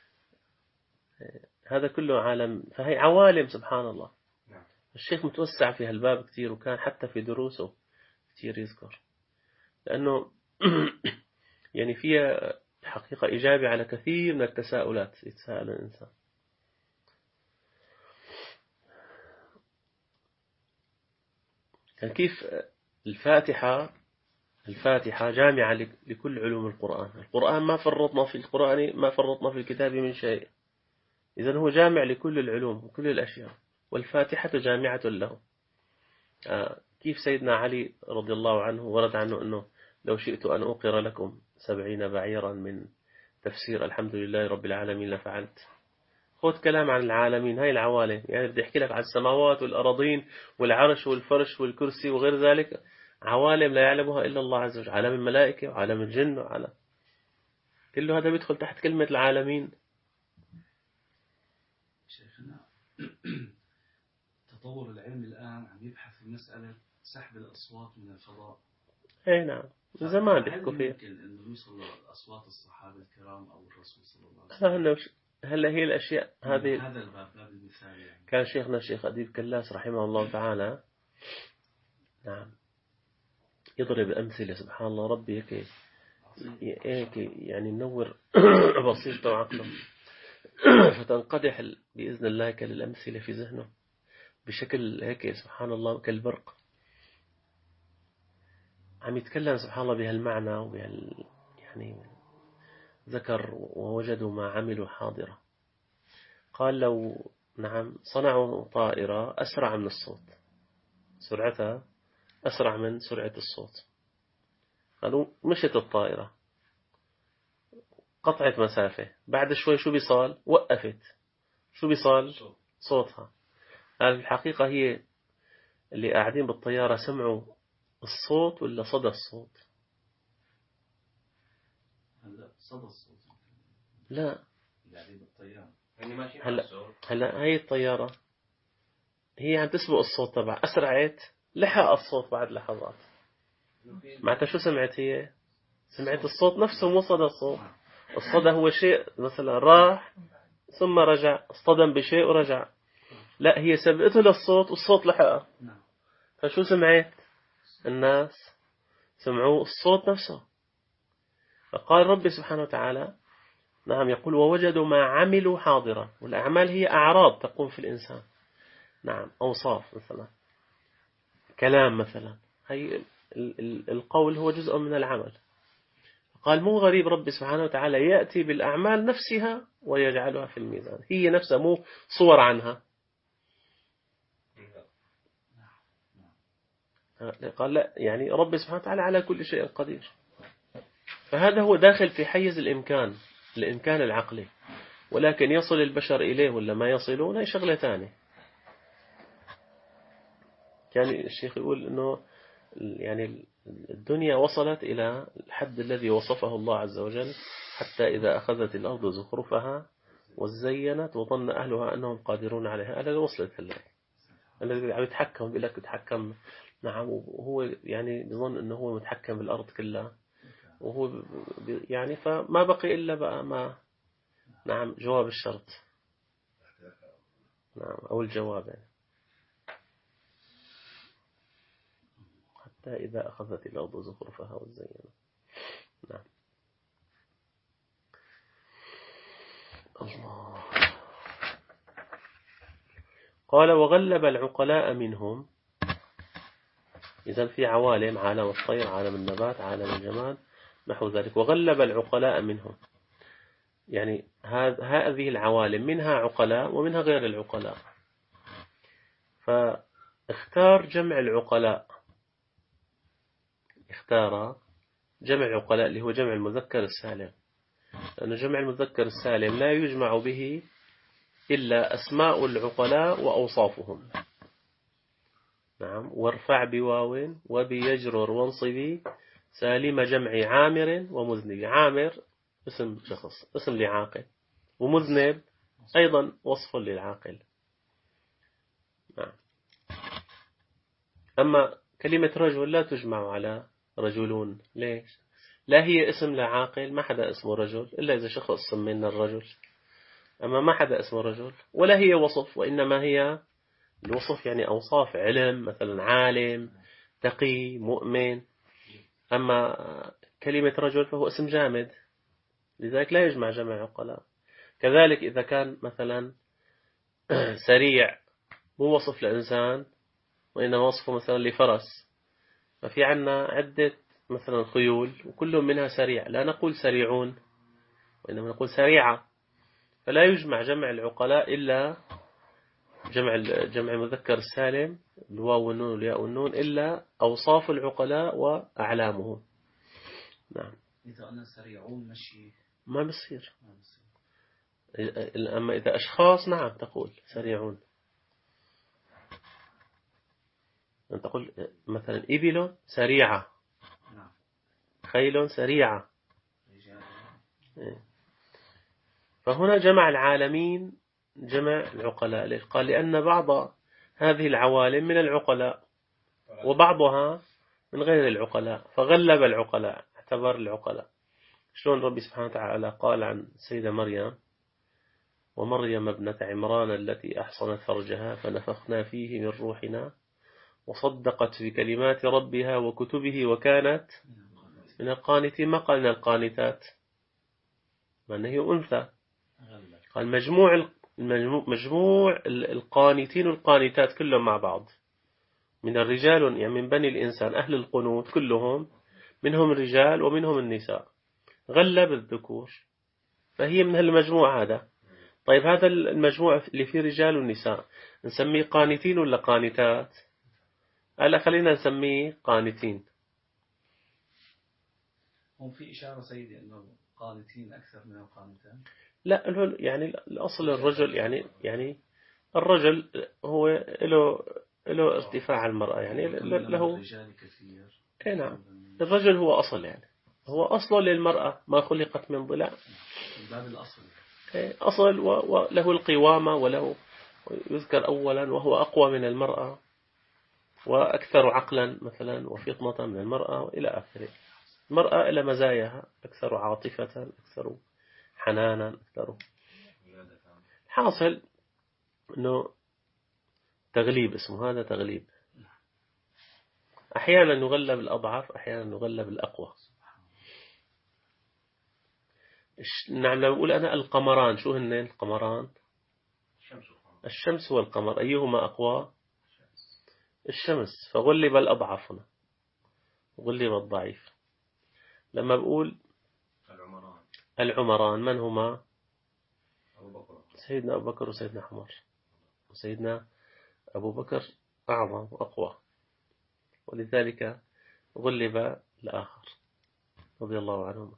هذا كله عالم، فهي عوالم سبحان الله. الشيخ متوسع في هالباب كثير، وكان حتى في دروسه كثير يذكر، لأنه يعني فيها حقيقة إجابة على كثير من التساؤلات يتساءل الإنسان. يعني كيف الفاتحة جامعة لكل علوم القرآن ما فرطنا في القرآن، ما فرطنا في الكتاب من شيء. إذن هو جامع لكل العلوم وكل الأشياء، والفاتحة جامعة له. كيف سيدنا علي رضي الله عنه ورد عنه أنه لو شئت أن أقر لكم 70 بعيرا من تفسير الحمد لله رب العالمين لفعلت. خذ كلام عن العالمين، هاي العوالم، يعني بدي أحكي لك عن السماوات والأراضين والعرش والفرش والكرسي وغير ذلك، عوالم لا يعلمها إلا الله عز وجل، عالم الملائكة وعالم الجن وعالم، كله هذا بيدخل تحت كلمة العالمين.
شيخنا تطور العلم الآن عم يبحث في مسألة سحب الأصوات من الفضاء.
أي نعم، من زمان بيحكوا فيها.
يمكن أنه يوصل لأصوات الصحابة الكرام أو الرسول صلى الله عليه وسلم؟
هلا هي الأشياء هذه.
هذا الباب المثال يعني.
كان شيخنا الشيخ أديب كلاس رحمه الله تعالى، نعم، يضرب أمثلة سبحان الله ربي هيك يعني منور بسيطة وعقله، فتنقدح بإذن الله كالأمثلة في ذهنه بشكل هيك سبحان الله كالبرق. عم يتكلم سبحان الله بهالمعنى يعني ذكر ووجدوا ما عملوا حاضرة. قال لو نعم صنعوا طائرة أسرع من الصوت، سرعتها أسرع من سرعة الصوت، قالوا مشت الطائرة قطعت مسافة، بعد شوي شو بيصال؟ وقفت، شو بيصال؟ صوتها. هذه الحقيقة هي اللي قاعدين بالطيارة سمعوا الصوت ولا صدى الصوت؟
هلا صدى الصوت.
لا،
قاعدين بالطيارة.
هلا هي الطيارة هي عم تسبق الصوت تبع، أسرعت لحق الصوت بعد لحظات. معناتها شو سمعت هي؟ سمعت الصوت نفسه مو صدى الصوت. الصدى هو شيء مثلا راح ثم رجع، اصطدم بشيء ورجع. لا، هي سبقته للصوت والصوت لحقها. فشو سمعت؟ الناس سمعوا الصوت نفسه. فقال ربي سبحانه وتعالى نعم يقول ووجدوا ما عملوا حاضرا، والأعمال هي أعراض تقوم في الإنسان، نعم، أوصاف مثلا كلام مثلا، هي القول هو جزء من العمل. قال مو غريب ربي سبحانه وتعالى يأتي بالأعمال نفسها ويجعلها في الميزان، هي نفسها مو صور عنها. قال لا، يعني ربي سبحانه وتعالى على كل شيء قدير. فهذا هو داخل في حيز الإمكان العقلي، ولكن يصل البشر إليه ولا ما يصلون هي شغلة ثانية. كان الشيخ يقول إنه يعني الدنيا وصلت إلى الحد الذي وصفه الله عز وجل، حتى إذا أخذت الأرض زخرفها وزينت وظن أهلها أنهم قادرون عليها. هذا وصلت هلا الذي عم يتحكم بيقول لك يتحكم، نعم، وهو يعني بظن أنه هو متحكم بالأرض كلها، وهو يعني فما بقي إلا بقى ما، نعم، جواب الشرط، نعم، أو الجواب يعني. حتى إذا أخذت الأرض زخرفها وزينت، نعم. الله. قال وغلب العقلاء منهم، إذن في عوالم، عالم الطير، عالم النبات، عالم الجماد، نحو ذلك. وغلب العقلاء منهم، يعني هذه العوالم منها عقلاء ومنها غير العقلاء، فاختار جمع العقلاء، اختار جمع عقلاء اللي هو جمع المذكر السالم، لأن جمع المذكر السالم لا يجمع به إلا أسماء العقلاء وأوصافهم، نعم. وارفع بواو وبيجرر وانصبي سالم جمع عامر ومذنب. عامر اسم شخص، اسم لعاقل. ومذنب أيضا وصف للعاقل. نعم. أما كلمة رجل لا تجمع على رجلون. ليش؟ لا هي اسم لعاقل، ما حدا اسمه رجل إلا إذا شخص سمينا الرجل، أما ما حدا اسمه رجل. ولا هي وصف، وإنما هي الوصف يعني أوصاف علم، مثلا عالم، تقي، مؤمن. أما كلمة رجل فهو اسم جامد، لذلك لا يجمع جمع عقلاء. كذلك إذا كان مثلا سريع، مو وصف لإنسان وإنما وصفه مثلا لفرس. ففي عنا عدة مثلا خيول وكل منها سريع، لا نقول سريعون وإنما نقول سريعة. فلا يجمع جمع العقلاء إلا جمع المذكر السالم، الواو والنون والياء والنون، إلا أوصاف العقلاء وأعلامهم. نعم.
إذا قلنا سريعون مشي
ما بصير. أما إذا أشخاص نعم تقول سريعون. أن تقول مثلا إبل سريعة،
نعم.
خيل سريعة.
رجال.
فهنا جمع العالمين جمع العقلاء. ليش؟ قال لأن بعض هذه العوالم من العقلاء وبعضها من غير العقلاء، فغلب العقلاء، اعتبر العقلاء. شلون ربي سبحانه وتعالى قال عن سيدة مريم: ومريم ابنة عمران التي أحصنت فرجها فنفخنا فيه من روحنا وصدقت بكلمات ربها وكتبه وكانت من القانتين. ما قالنا القانتات، لأن هي أنثى. قال مجموع القانتين والقانتات كلهم مع بعض، من الرجال يعني من بني الإنسان أهل القنوت كلهم، منهم الرجال ومنهم النساء، غلب الذكور، فهي من المجموع هذا. طيب هذا المجموع اللي فيه رجال ونساء نسميه قانتين ولا قانتات؟ هلا خلينا نسميه قانتين.
هم في إشارة سيدي أنه قانتين أكثر من القانتان؟
لا، يعني الأصل الرجل يعني الرجل هو له ارتفاع عن المرأة، يعني له
الرجال كثير.
اي نعم، الرجل هو أصل، يعني هو أصل للمرأة، ما خلقت من ضلع،
من باب الأصل.
أصل وله القوامة، وله يذكر أولا وهو أقوى من المرأة وأكثر عقلا مثلا وفطنة من المرأة وإلى آخره. المرأة إلى مزاياها، أكثر عاطفة، أكثر حنانا، أكثر. حاصل أنه تغليب، اسمه هذا تغليب. أحيانا نغلب الأضعف، أحيانا نغلب الأقوى. نعم، لو أقول أنا القمران، شو هن القمران؟ الشمس والقمر، أيهما أقوى؟ الشمس، فغلب الأضعف هنا، غلب الضعيف. لما بقول العمران، من هما؟ سيدنا أبو بكر وسيدنا عمر. وسيدنا أبو بكر أعظم وأقوى، ولذلك غلب الآخر رضي الله عنهما.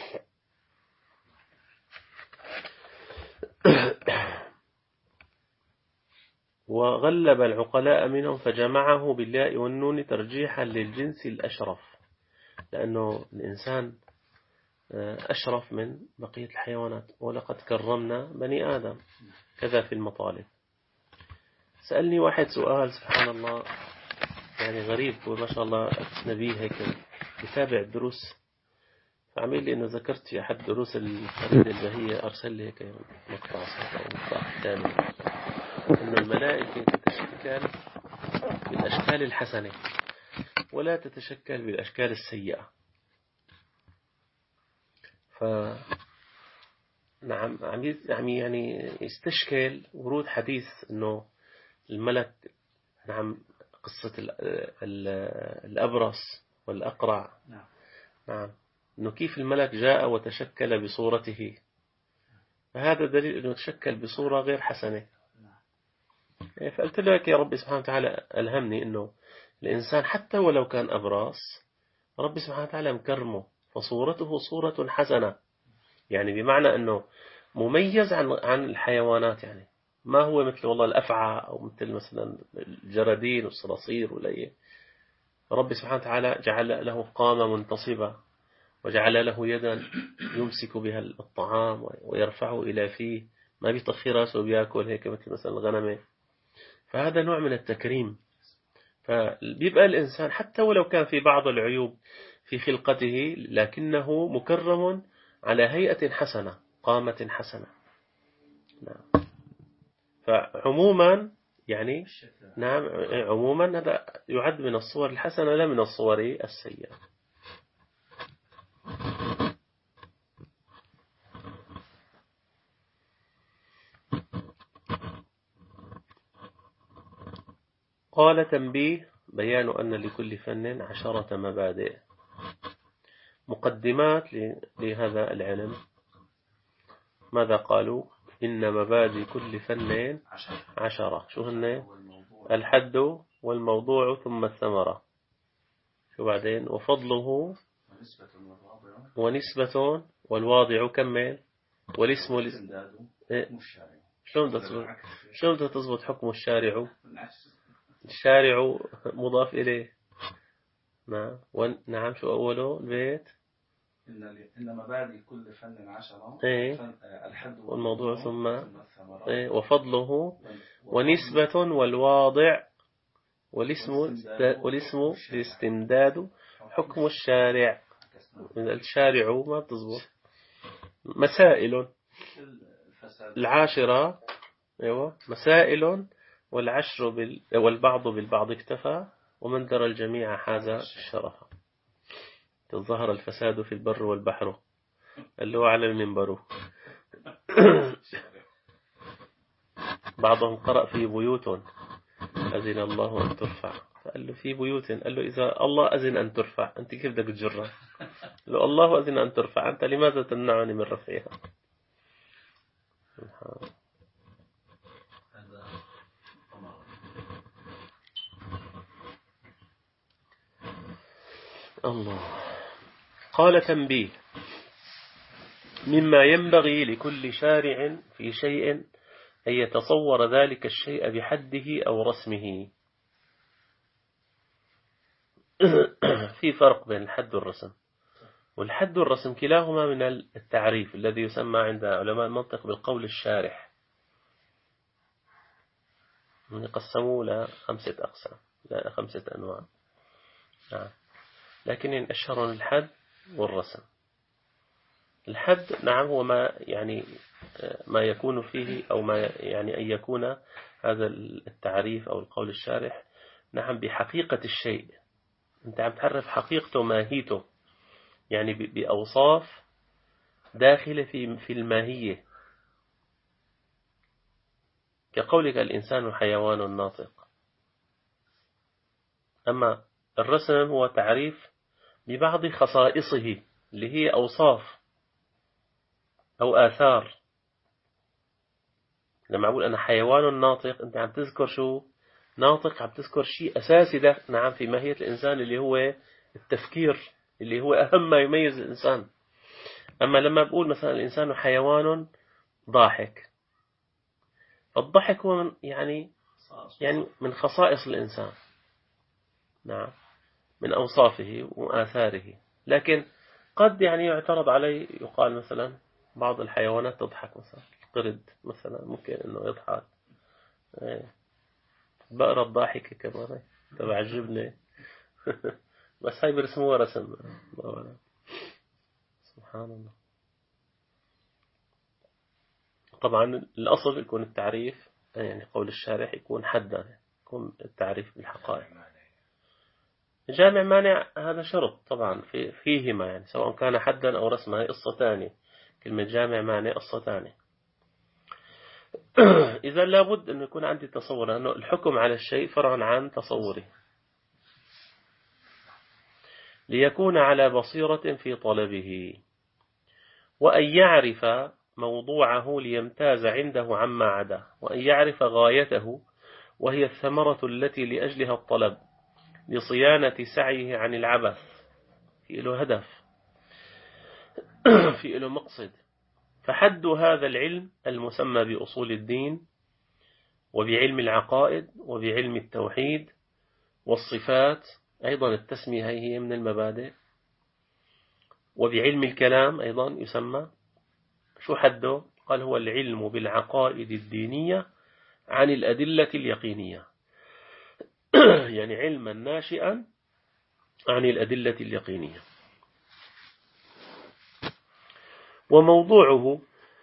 وغلب العقلاء منهم فجمعه بالياء والنون ترجيحا للجنس الأشرف، لأنه الإنسان أشرف من بقية الحيوانات، ولقد كرمنا بني آدم، كذا في المطالب. سألني واحد سؤال سبحان الله يعني غريب، وما شاء الله نبيه هيك يتابع الدروس، فعمل لي إنه ذكرت في أحد دروس الفريدة البهية، أرسل لي هيك مقطع صوت أو مقطع كتابي، إن الملائكة تتشكل بالأشكال الحسنة ولا تتشكل بالأشكال السيئة. نعم، عم يعني يستشكل ورود حديث إنه الملك، نعم، قصة الأبرص والأقرع، نعم، إنه كيف الملك جاء وتشكل بصورته، فهذا دليل إنه تشكل بصورة غير حسنة. فقلت لك يا ربي سبحانه وتعالى ألهمني إنه الإنسان حتى ولو كان أبرص، ربي سبحانه وتعالى مكرمه، فصورته صورة حسنة، يعني بمعنى أنه مميز عن الحيوانات، يعني ما هو مثل والله الأفعى أو مثل مثلا الجرادين والصراصير ولا. ربي سبحانه وتعالى جعل له قامة منتصبة، وجعل له يدا يمسك بها الطعام ويرفعه إلى فيه، ما بيطخي راسه وبياكل هيك مثل مثلا الغنمة. فهذا نوع من التكريم. فبيبقى الإنسان حتى ولو كان في بعض العيوب في خلقته لكنه مكرم على هيئة حسنة، قامة حسنة. نعم. فعموما يعني نعم، عموما هذا يعد من الصور الحسنة لا من الصور السيئة. قال تنبيه: بيان أن لكل فن 10 مبادئ. مقدمات لهذا العلم. ماذا قالوا؟ إن مبادئ كل فن 10. شو هن؟ الحد والموضوع ثم الثمرة. شو بعدين؟ وفضله ونسبة والواضع كمل والاسم شلون تضبط حكم الشارع؟ الشارع مضاف إليه. نعم. نعم. شو أوله البيت؟
إن مبادئ كل فن 10. الحد
والموضوع ثم وفضله ونسبة والواضع والاسم الاستمداد حكم الشارع. الشارع ما بتضبط. مسائل 10. أيوة. مسائل والبعض بالبعض اكتفى ومن درى الجميع حاز الشرف. ظهر الفساد في البر والبحر اللي هو على المنبر. بعضهم قرأ في بيوت أذن الله أن ترفع، فقال له في بيوت، قال له إذا الله أذن أن ترفع أنت كيف بدك تجرها؟ قال له الله أذن أن ترفع، أنت لماذا تمنعني من رفعها؟ الله. قال تنبيه: مما ينبغي لكل شارع في شيء أن يتصور ذلك الشيء بحده أو رسمه. في فرق بين الحد والرسم. والحد والرسم كلاهما من التعريف الذي يسمى عند علماء المنطق بالقول الشارح. يقسموا ل 5 أقسام، لا 5 أنواع. لكن أشهر الحد والرسم. الحد نعم هو ما يعني ما يكون فيه أو ما يعني أن يكون هذا التعريف أو القول الشارح نعم بحقيقة الشيء. أنت عم تعرف حقيقته ماهيته، يعني بأوصاف داخلة في الماهية، كقولك الإنسان حيوان ناطق. أما الرسم هو تعريف ببعض خصائصه اللي هي أوصاف أو آثار. لما أقول أنا حيوان ناطق أنت عم تذكر شو؟ ناطق، عم تذكر شيء أساسي ده نعم في ماهية الإنسان اللي هو التفكير، اللي هو أهم ما يميز الإنسان. أما لما بقول مثلا الإنسان حيوان ضاحك، فالضحك هو يعني من خصائص الإنسان، نعم، من أوصافه وآثاره. لكن قد يعني يعترض عليه، يقال مثلا بعض الحيوانات تضحك، مثلا القرد مثلا ممكن إنه يضحك، بقرة الضاحكة كمان تبع الجبنة. بس هاي برسموها رسم. سبحان الله. طبعا الأصل يكون التعريف يعني قول الشارح يكون حدا، يكون التعريف بالحقائق. جامع مانع هذا شرط طبعا فيهما، يعني سواء كان حدا أو رسما، هي قصة ثانية. كلمة جامع مانع قصة ثانية. إذا لابد أن يكون عندي تصور أنه الحكم على الشيء فرع عن تصوري، ليكون على بصيرة في طلبه، وأن يعرف موضوعه ليمتاز عنده عما عدا، وأن يعرف غايته وهي الثمرة التي لأجلها الطلب، لصيانة سعيه عن العبث. في له هدف، في له مقصد. فحد هذا العلم المسمى بأصول الدين، وبعلم العقائد، وبعلم التوحيد والصفات، أيضا التسمية هي من المبادئ. وبعلم الكلام أيضا يسمى، شو حده؟ قال هو العلم بالعقائد الدينية عن الأدلة اليقينية يعني علما ناشئا عن الأدلة اليقينية. وموضوعه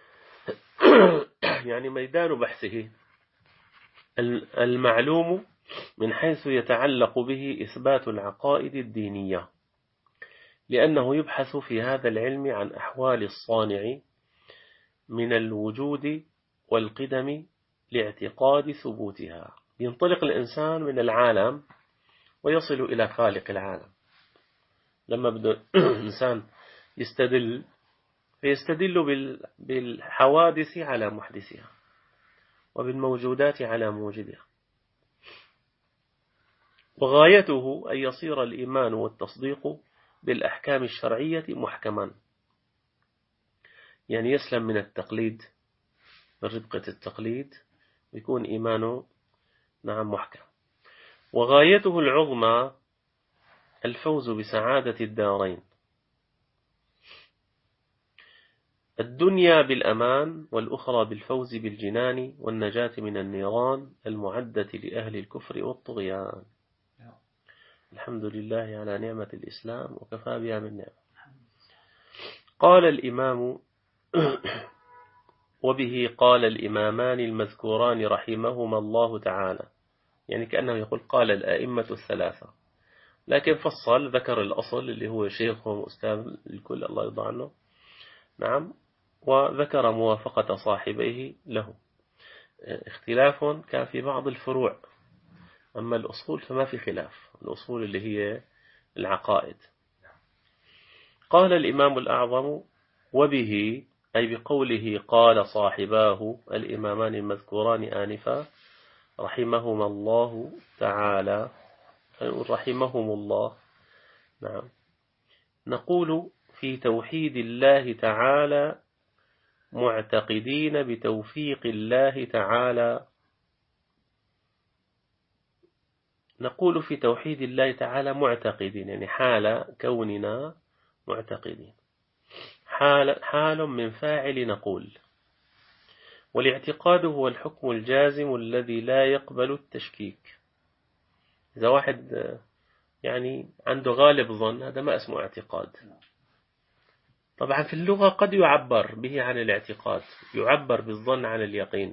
يعني ميدان بحثه المعلوم من حيث يتعلق به إثبات العقائد الدينية، لأنه يبحث في هذا العلم عن أحوال الصانع من الوجود والقدم لاعتقاد ثبوتها. ينطلق الإنسان من العالم ويصل إلى خالق العالم. لما بده الإنسان يستدل فيستدل بالحوادث على محدثها وبالموجودات على موجدها. وغايته أن يصير الإيمان والتصديق بالأحكام الشرعية محكما، يعني يسلم من التقليد، من ربقة التقليد، ويكون إيمانه نعم محكم. وغايته العظمى الفوز بسعادة الدارين، الدنيا بالأمان والأخرى بالفوز بالجنان والنجاة من النيران المعدة لأهل الكفر والطغيان. الحمد لله على نعمة الإسلام وكفى بها من نعمة. قال الإمام وبه قال الإمامان المذكوران رحمهما الله تعالى، يعني كأنه يقول قال الآئمة الثلاثة، لكن فصل ذكر الأصل اللي هو شيخهم وأستاذ الكل الله يرضى عنه، نعم، وذكر موافقة صاحبيه له. اختلاف كان في بعض الفروع، أما الأصول فما في خلاف، الأصول اللي هي العقائد. قال الإمام الأعظم وبه أي بقوله قال صاحباه الإمامان المذكوران آنفا رحمهما الله تعالى، رحمهم الله، نعم، نقول في توحيد الله تعالى معتقدين بتوفيق الله تعالى، نقول في توحيد الله تعالى معتقدين، يعني حال كوننا معتقدين، حال من فاعل نقول. والاعتقاد هو الحكم الجازم الذي لا يقبل التشكيك. إذا واحد يعني عنده غالب ظن هذا ما اسمه اعتقاد. طبعا في اللغة قد يعبر به عن الاعتقاد، يعبر بالظن عن اليقين.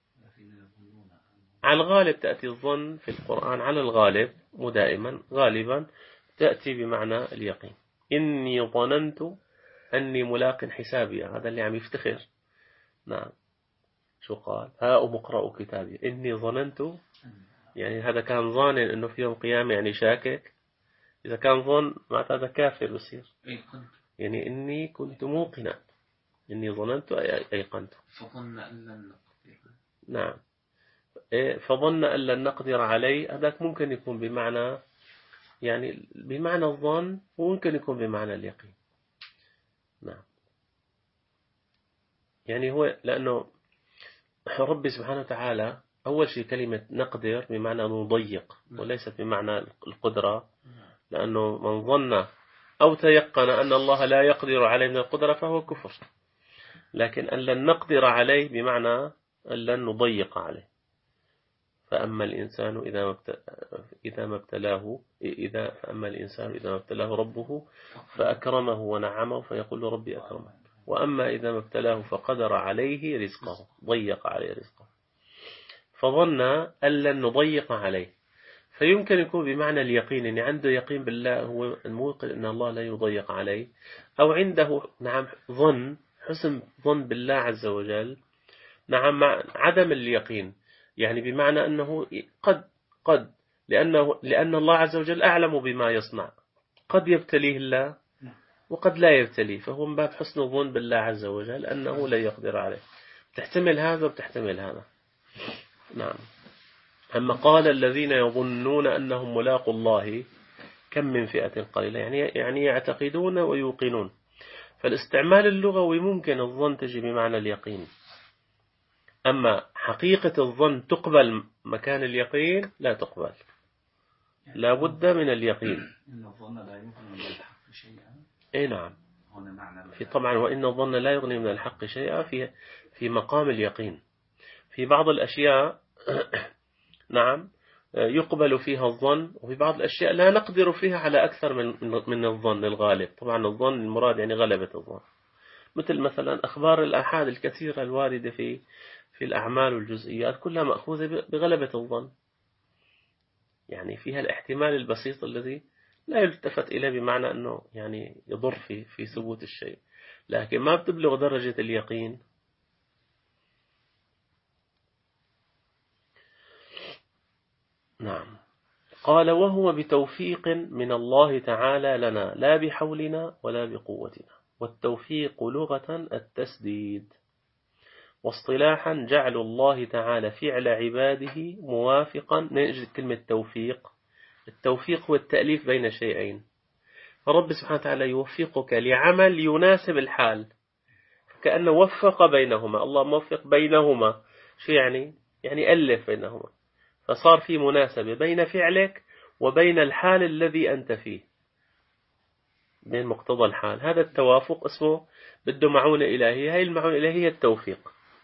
على الغالب تأتي الظن في القرآن على الغالب ودائما غالبا تأتي بمعنى اليقين. إني ظننت أني ملاق حسابي، هذا اللي عم يفتخر، نعم، شو قال هاؤم اقرأوا كتابي إني ظننت، يعني هذا كان ظان أنه في يوم قيامة، يعني شاكك. إذا كان ظن معناته هذا كافر بصير، يعني إني كنت موقنا، إني ظننت أيقنت.
فظن أن لن نقدر،
نعم، فظن أن لن نقدر عليه، هذاك ممكن يكون بمعنى، يعني بمعنى الظن، وممكن يكون بمعنى اليقين. نعم، يعني هو لأنه ربي سبحانه وتعالى أول شيء كلمة نقدر بمعنى نضيق، وليست بمعنى القدرة، لأنه من ظن أو تيقن أن الله لا يقدر عليه من القدرة فهو كفر. لكن أن لن نقدر عليه بمعنى أن لن نضيق عليه. فأما الإنسان إذا ما ابتلاه ربه فأكرمه ونعمه فيقول ربي أكرمه، وأما إذا ما ابتلاه فقدر عليه رزقه، ضيق عليه رزقه، فظن أن لن نضيق عليه. فيمكن يكون بمعنى اليقين، يعني عنده يقين بالله، هو الموقن أن الله لا يضيق عليه، أو عنده نعم ظن، حسن ظن بالله عز وجل، نعم، مع عدم اليقين، يعني بمعنى أنه قد لأن الله عز وجل أعلم بما يصنع، قد يبتليه الله وقد لا يبتليه، فهو من باب حسن الظن بالله عز وجل أنه لا يقدر عليه. تحتمل هذا وتحتمل هذا، نعم. أما قال الذين يظنون أنهم ملاقوا الله كم من فئة قليلة، يعني يعتقدون ويوقنون. فالاستعمال اللغوي ممكن الظن تجي بمعنى اليقين، أما حقيقة الظن تقبل مكان اليقين لا تقبل، لا بد من اليقين.
إن الظن لا يمكن أن يلحق بشيء.
أي نعم،
هنا معنى
في طبعا وإن الظن لا يغني من الحق شيئا في مقام اليقين. في بعض الأشياء نعم يقبل فيها الظن، وفي بعض الأشياء لا نقدر فيها على أكثر من الظن الغالب. طبعا الظن المراد يعني غلبة الظن، مثلا أخبار الآحاد الكثيرة الواردة في الأعمال والجزئيات كلها مأخوذة بغلبة الظن، يعني فيها الاحتمال البسيط الذي لا يلتفت إليه بمعنى أنه يعني يضر في ثبوت الشيء، لكن ما بتبلغ درجة اليقين. نعم. قال وهو بتوفيق من الله تعالى لنا لا بحولنا ولا بقوتنا. والتوفيق لغة التسديد، واصطلاحا جعل الله تعالى فعل عباده موافقا. نجد كلمة توفيق، التوفيق هو التأليف بين شيئين، فرب سبحانه وتعالى يوفقك لعمل يناسب الحال، كأنه وفق بينهما، الله موفق بينهما. شو يعني ألف بينهما، فصار في مناسبة بين فعلك وبين الحال الذي أنت فيه، بين مقتضى الحال. هذا التوافق اسمه بده معونة إلهية، هاي المعونة الإلهية هي التوفيق.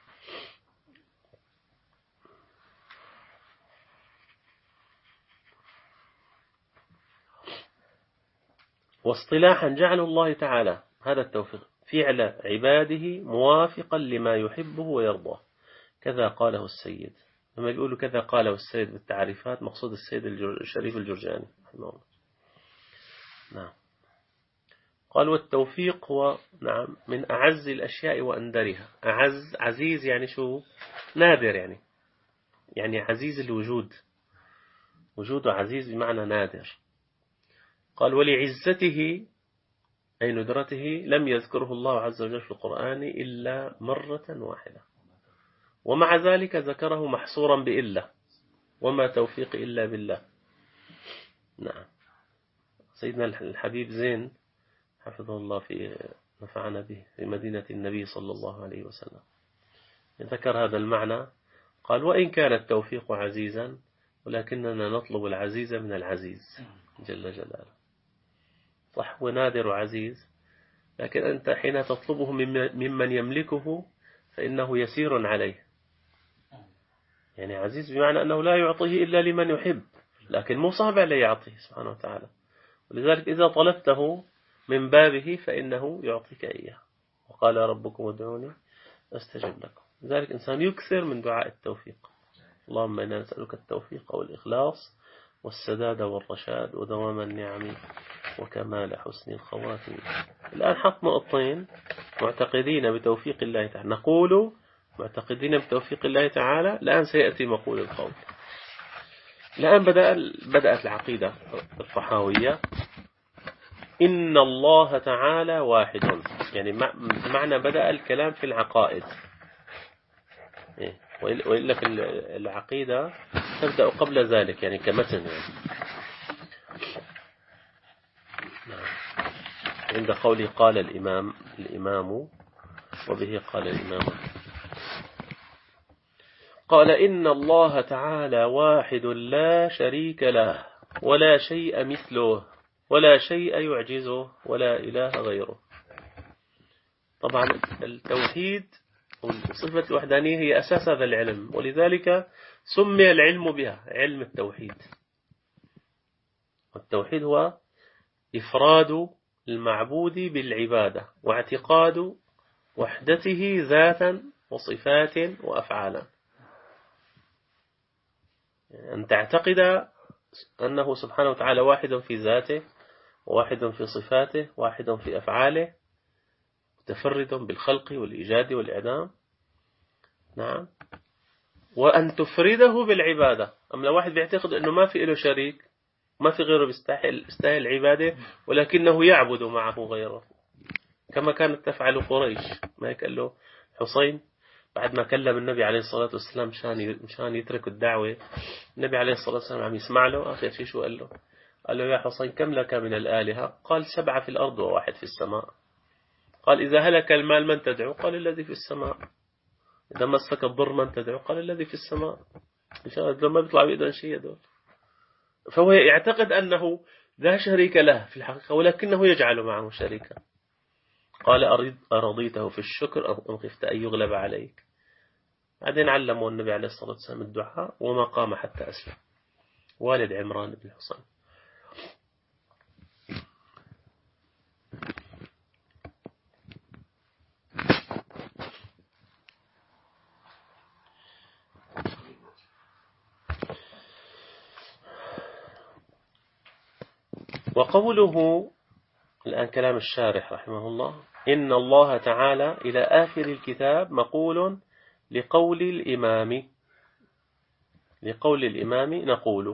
واصطلاحا جعل الله تعالى هذا التوفيق فعل عباده موافقا لما يحبه ويرضاه، كذا قاله السيد. لما يقولوا كذا قاله السيد بالتعريفات مقصود السيد الشريف الجرجاني رحمه الله. نعم. قال والتوفيق هو نعم من أعز الأشياء وأندرها. عزيز يعني شو؟ نادر، يعني عزيز الوجود، وجوده عزيز بمعنى نادر. قال ولعزته أي ندرته لم يذكره الله عز وجل في القرآن إلا مرة واحدة، ومع ذلك ذكره محصورا بإلا، وما توفيق إلا بالله. نعم. سيدنا الحبيب زين حفظه الله في نفعنا به في مدينة النبي صلى الله عليه وسلم ذكر هذا المعنى. قال وإن كان التوفيق عزيزا ولكننا نطلب العزيز من العزيز جل جلاله. صح ونادر وعزيز، لكن أنت حين تطلبه ممن يملكه فإنه يسير عليه، يعني عزيز بمعنى أنه لا يعطيه إلا لمن يحب، لكن مو صعب عليه يعطيه سبحانه وتعالى. ولذلك إذا طلبته من بابه فإنه يعطيك إياه، وقال ربكم ادعوني أستجب لكم. لذلك إنسان يكثر من دعاء التوفيق، اللهم إنا نسألك التوفيق والإخلاص والسداد والرشاد ودوام النعم وكمال حسن الخواتم. الآن حط نقطتين: معتقدين بتوفيق الله تعالى، نقول معتقدين بتوفيق الله تعالى. الآن سيأتي مقول القول. الآن بدأت العقيدة الطحاوية. إن الله تعالى واحد، يعني معنى بدأ الكلام في العقائد، وإلا في العقيدة تبدأ قبل ذلك يعني كمتن عند قوله قال الإمام وبه قال الإمام. قال إن الله تعالى واحد لا شريك له ولا شيء مثله ولا شيء يعجزه ولا إله غيره. طبعا التوحيد وصفة الوحدانية هي أساس هذا العلم، ولذلك سمي العلم بها علم التوحيد. والتوحيد هو إفراد المعبود بالعبادة واعتقاد وحدته ذاتا وصفات وأفعالا، يعني أن تعتقد أنه سبحانه وتعالى واحد في ذاته، وواحد في صفاته، واحد في أفعاله، متفرد بالخلق والإيجاد والإعدام. نعم. وأن تفرده بالعبادة. أما لو واحد بيعتقد أنه ما في له شريك، ما في غيره بيستاهل العبادة، ولكنه يعبد معه غيره، كما كانت تفعل قريش. ما هيك قال له حسين بعد ما كلم النبي عليه الصلاة والسلام مشان يترك الدعوة، النبي عليه الصلاة والسلام عم يسمع له. آخر شيء شو قال له؟ قال له يا حسين كم لك من الآلهة؟ قال 7 في الأرض وواحد في السماء. قال إذا هلك المال من تدعو؟ قال الذي في السماء. إذا مسك الضر من تدعو؟ قال الذي في السماء. لما بيطلع بإيدهم شيء دول. فهو يعتقد أنه لا شريك له في الحقيقة، ولكنه يجعل معه شريكا. قال أرضيته في الشكر أم خفت أن يغلب عليك. بعدين علمه النبي عليه الصلاة والسلام الدعاء وما قام حتى أسلم، والد عمران بن حصين. وقوله الآن كلام الشارح رحمه الله: إن الله تعالى إلى آخر الكتاب مقول لقول الإمام نقول،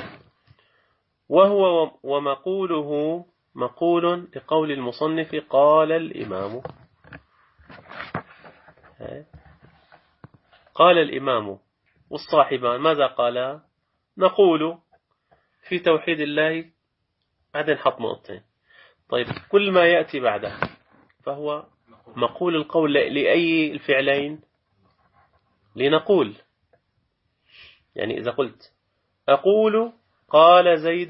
وهو ومقوله مقول لقول المصنف قال الإمام. قال الإمام والصاحبان ماذا قالا؟ نقول في توحيد الله، بعدين حط نقطتين. طيب كل ما يأتي بعده فهو مقول القول لأي الفعلين؟ لنقول. يعني إذا قلت أقول قال زيد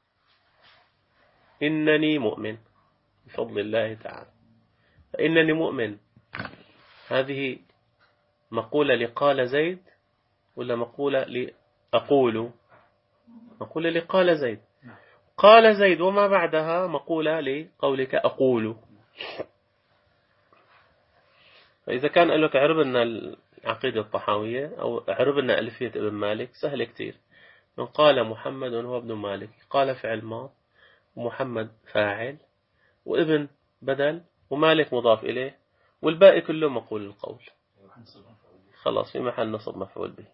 إنني مؤمن بفضل الله تعالى، فإنني مؤمن هذه مقولة لقال زيد ولا مقولة لأقول؟ مقولة لقال زيد. قال زيد وما بعدها مقولة لقولك أقول. فإذا كان قال لك عربنا العقيدة الطحاوية أو عربنا ألفية ابن مالك، سهل كتير. من قال محمد هو ابن مالك، قال فعل ماض ومحمد فاعل وابن بدل ومالك مضاف إليه والباقي كله مقول القول، خلاص في محل نصب مفعول به.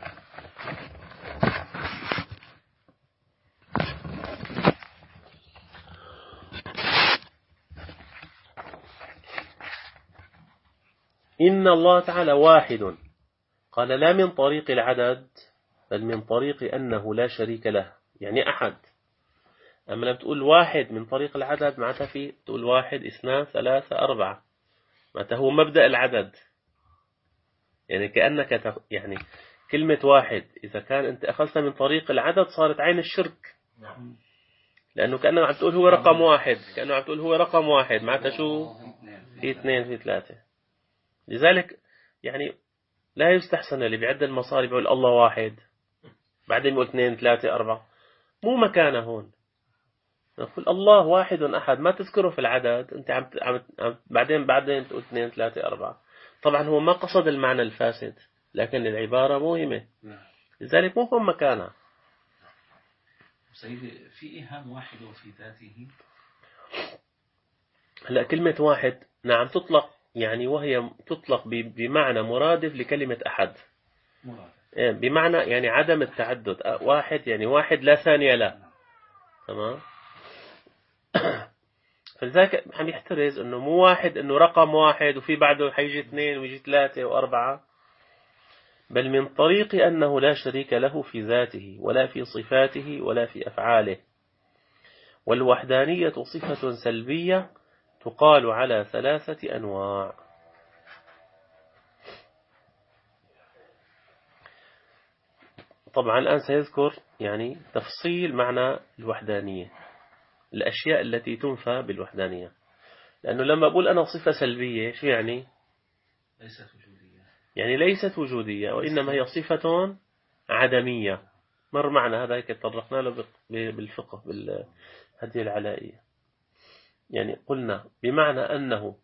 إن الله تعالى واحد، قال لا من طريق العدد بل من طريق أنه لا شريك له، يعني أحد. أما لما تقول واحد من طريق العدد معناتها في تقول واحد اثنان ثلاثة أربعة، معناتها هو مبدأ العدد. يعني كأنك يعني كلمة واحد إذا كان أنت أخذتها من طريق العدد صارت عين الشرك، لأنه كأنه عم تقول هو رقم واحد، كأنه عم تقول هو رقم واحد، معناتها شو؟ في اثنين في ثلاثة. لذلك يعني لا يستحسن اللي بيعد المصاري بيقول الله واحد بعدين يقول اثنين ثلاثة أربعة، مو مكانه هون. نقول الله واحد أحد، ما تذكره في العدد، أنت بعدين تقول اثنين ثلاثة أربعة. طبعا هو ما قصد المعنى الفاسد، لكن العبارة مهمة، لذلك مو هم مكانها.
سيدي في إيهام واحد وفي ذاته.
هلا كلمة واحد نعم تطلق، يعني وهي تطلق بمعنى مرادف لكلمة أحد، بمعنى يعني عدم التعدد. واحد يعني واحد لا ثانية له، تمام. فلذلك عم يحترز انه مو واحد انه رقم واحد وفي بعده حيجي اثنين ويجي ثلاثة وأربعة، بل من طريق أنه لا شريك له في ذاته ولا في صفاته ولا في أفعاله. والوحدانية صفة سلبية تقال على ثلاثة أنواع. طبعا الآن سيذكر يعني تفصيل معنى الوحدانية، الأشياء التي تنفى بالوحدانية. لأنه لما أقول أنا صفة سلبية شو يعني؟
ليست وجودية،
يعني ليست وجودية، وإنما هي صفة عدمية. مر معنا هذا تطرقنا له بالفقه بالهدية العلائية. يعني قلنا بمعنى أنه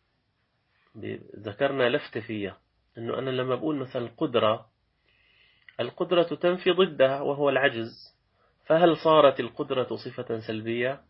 ذكرنا لفت فيها أنه أنا لما بقول مثلا القدرة تنفي ضدها وهو العجز، فهل صارت القدرة صفة سلبية